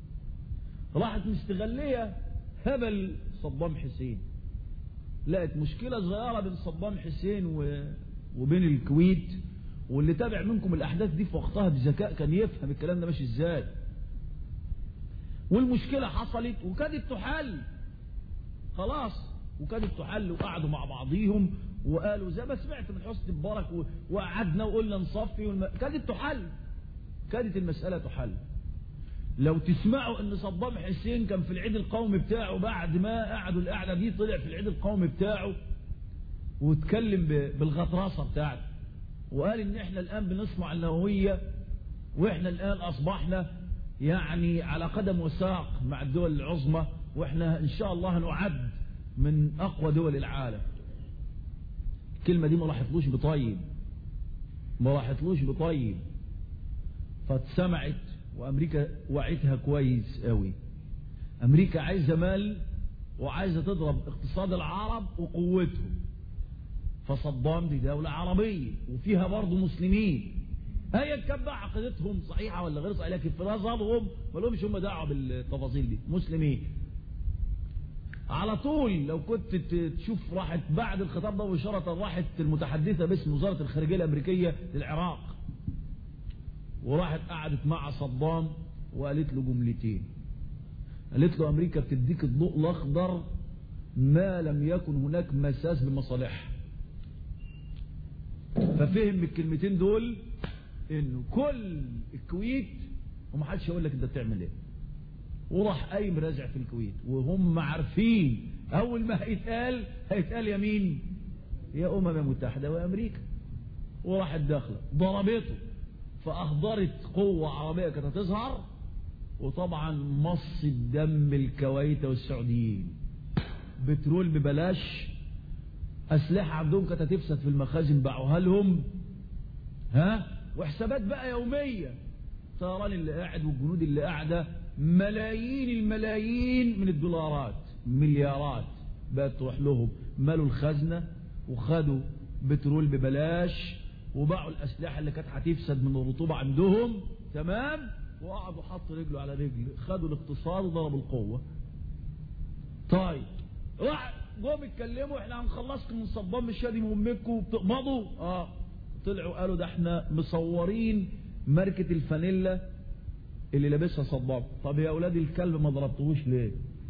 راحت مستغليه هبل صدام حسين، لقت مشكله صغيره بين صدام حسين وبين الكويت، واللي تابع منكم الاحداث دي في وقتها بذكاء كان يفهم الكلام ده ماشي ازاي. والمشكله حصلت وكادت تحل خلاص، وكادت تحل، وقعدوا مع بعضيهم وقالوا زي ما سمعت من حسني مبارك، وقعدنا وقلنا نصفي والم... كادت تحل كادت المسألة تحل. لو تسمعوا ان صدام حسين كان في العيد القومي بتاعه، بعد ما قعدوا القعدة دي طلع في العيد القومي بتاعه واتكلم بالغطرسة بتاعته، وقال ان احنا الان بنصنع النووية، واحنا الان اصبحنا يعني على قدم وساق مع الدول العظمى، واحنا ان شاء الله هنعد من اقوى دول العالم. الكلمة دي ما راحتلوش بطيب ما راحتلوش بطيب فاتسمعت، وامريكا وعيتها كويس قوي. امريكا عايزة مال وعايزة تضرب اقتصاد العرب وقوتهم، فصدام دي دولة عربية وفيها برضو مسلمين، هي تكبع عقيدتهم صحيحة ولا غير صحيحة، لكن في نظرهم ما لهمش هم دعوة بالتفاصيل دي، مسلمين على طول. لو كنت تشوف راحت بعد الخطاب ده مباشرة راحت المتحدثة باسم وزارة الخارجية الأمريكية للعراق، وراحت قعدت مع صدام وقالت له جملتين. قالت له أمريكا بتديك الضوء الأخضر ما لم يكن هناك مساس بمصالحها. ففهم بالكلمتين دول انه كل الكويت ومحدش يقول لك انت بتعمل ايه، وراح قايم رازع في الكويت وهم عارفين اول ما هيتقال هيتقال يمين يا امم المتحده وامريكا، وراحت داخله ضربته فاخضرت قوه عربيه كانت هتظهر، وطبعا مص الدم الكويت والسعوديين، بترول ببلاش، اسلحه عندهم كانت هتفسد في المخازن باعوها لهم، ها، وحسابات بقى يوميه، الطيران اللي قاعد والجنود اللي قاعده ملايين الملايين من الدولارات مليارات بقت تروح لهم، مالوا الخزنه وخدوا بترول ببلاش وباعوا الاسلحه اللي كانت هتفسد من الرطوبه عندهم، تمام، وقعدوا حطوا رجله على رجل، خدوا الاقتصاد وضربوا القوه. طيب راح جم اتكلموا احنا هنخلصكم من صدام مش هادي مهمتكم وبتقبضوا، اه طلعوا قالوا ده احنا مصورين ماركه الفانيلا اللي لابسها صدام. طب يا اولاد الكلب ما ضربتوش ليه؟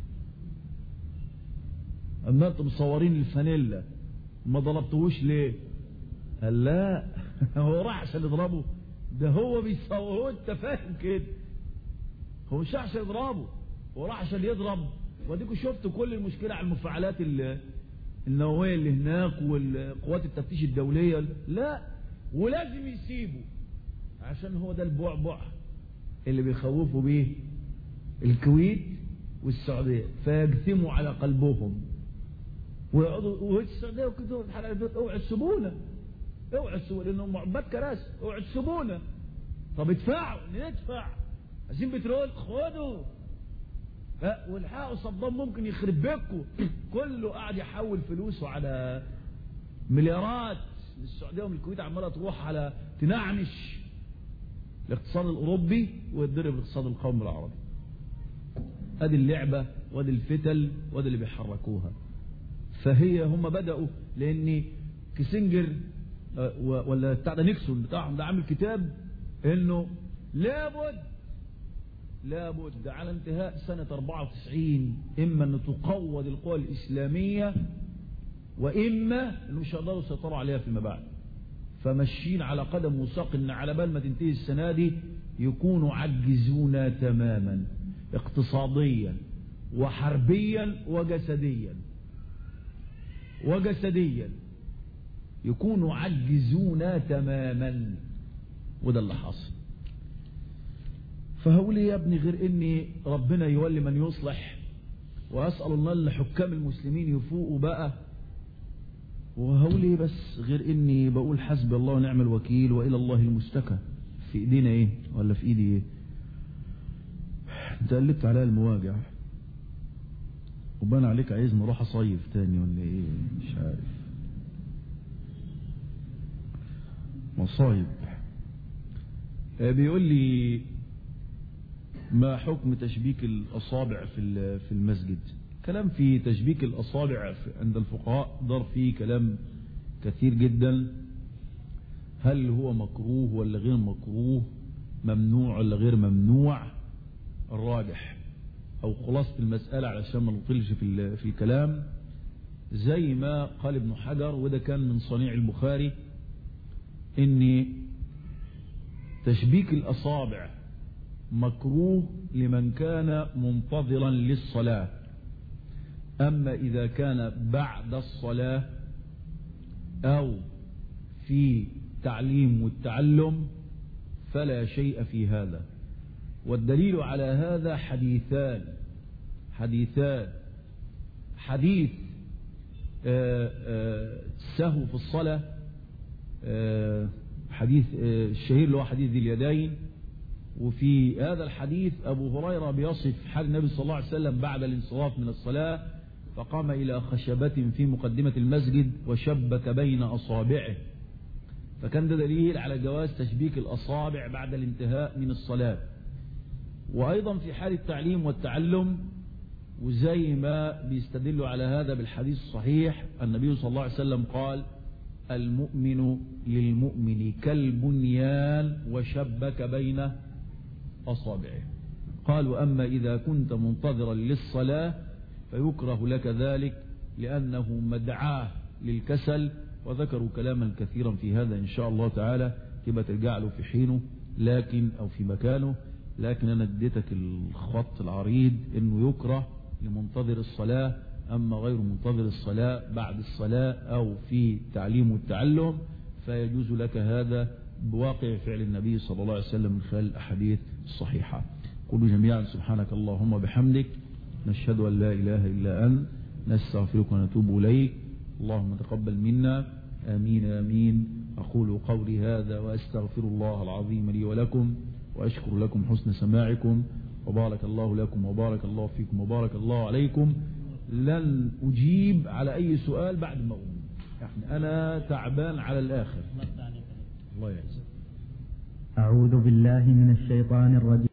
اما انتم مصورين الفانيلا ما ضربتوش ليه؟ قال لا هو راح عشان يضربه، ده هو بيصور، انت فاهم كده، هو مش عشان يضربه، هو راح عشان يضرب. وديكوا شفتوا كل المشكله على المفاعلات النوويه اللي هناك والقوات التفتيش الدوليه، لا ولازم يسيبوا عشان هو ده البعبع اللي بيخوفوا بيه الكويت والسعوديه، فيجثموا على قلبهم ويقعدوا والسعوديه وكده اوعوا تسيبونا، اوعوا تسيبونا لانهم عباد كراسي، اوعوا تسيبونا. طب ادفعوا، ندفع، عايزين بترول خدوا، والحقوا صدام ممكن يخرب بيكم. كله قاعد يحول فلوسه على مليارات للسعوديه ومن الكويت، عماله تروح على تنعنش الاقتصاد الاوروبي ويتضرب الاقتصاد القومي العربي. ادي اللعبه وادي الفتل وادي اللي بيحركوها. فهي هم بداوا لان كيسنجر ولا بتاع ده نيكسون بتاعهم ده عامل كتاب انه لابد لابد على انتهاء سنة أربعة وتسعين إما أن تقوض القوى الإسلامية وإما أنه مش هيقدروا يسيطروا عليها فيما بعد. فمشين على قدم وساق أن على بال ما تنتهي السنة دي يكونوا عجزونا تماما اقتصاديا وحربيا وجسديا وجسديا، يكونوا عجزونا تماما، وده اللي حصل. فهقول يا ابني غير اني ربنا يولي من يصلح، واسال الله ان حكام المسلمين يفوقوا بقى، وهقول بس غير اني بقول حسبي الله ونعم الوكيل والى الله المشتكى. في ايدينا ايه ولا في ايدي ايه؟ انت قلبت عليا المواجع وبان عليك عايزني اروح اصيف تاني ولا ايه؟ مش عارف، مصايب. بيقول لي ما حكم تشبيك الأصابع في في المسجد؟ كلام في تشبيك الأصابع عند الفقهاء دار فيه كلام كثير جدا. هل هو مكروه ولا غير مكروه؟ ممنوع ولا غير ممنوع؟ الراجح أو خلاصة المسألة علشان ما نطلش في في الكلام زي ما قال ابن حجر، وده كان من صنيع البخاري، إن تشبيك الأصابع مكروه لمن كان منتظرا للصلاة، أما إذا كان بعد الصلاة أو في تعليم والتعلم فلا شيء في هذا. والدليل على هذا حديثان حديثان حديث السهو في الصلاة، حديث الشهير اللي هو حديث ذي اليدين، وفي هذا الحديث أبو هريرة بيصف حال النبي صلى الله عليه وسلم بعد الانصراف من الصلاة، فقام إلى خشبة في مقدمة المسجد وشبك بين أصابعه، فكان ده دليل على جواز تشبيك الأصابع بعد الانتهاء من الصلاة. وأيضا في حال التعليم والتعلم، وزي ما بيستدلوا على هذا بالحديث الصحيح، النبي صلى الله عليه وسلم قال المؤمن للمؤمن كالبنيان وشبك بين أصابعه. قالوا أما إذا كنت منتظرا للصلاة فيكره لك ذلك لأنه مدعاه للكسل، وذكروا كلاما كثيرا في هذا إن شاء الله تعالى كما ترجع له في حينه لكن أو في مكانه. لكن أنا اديتك الخط العريض إنه يكره لمنتظر الصلاة، أما غير منتظر الصلاة بعد الصلاة أو في تعليم والتعلم فيجوز لك هذا بواقع فعل النبي صلى الله عليه وسلم من خلال الأحاديث الصحيحة. قولوا جميعا سبحانك اللهم بحمدك نشهد أن لا إله إلا أنت نستغفرك ونتوب إليك. اللهم تقبل منا آمين آمين. أقول قولي هذا وأستغفر الله العظيم لي ولكم، وأشكر لكم حسن سماعكم، وبارك الله لكم وبارك الله فيكم وبارك الله عليكم. لن أجيب على أي سؤال بعد ما أقوم، يعني أنا تعبان على الآخر. الله يعزك. أعوذ بالله من الشيطان الرجيم.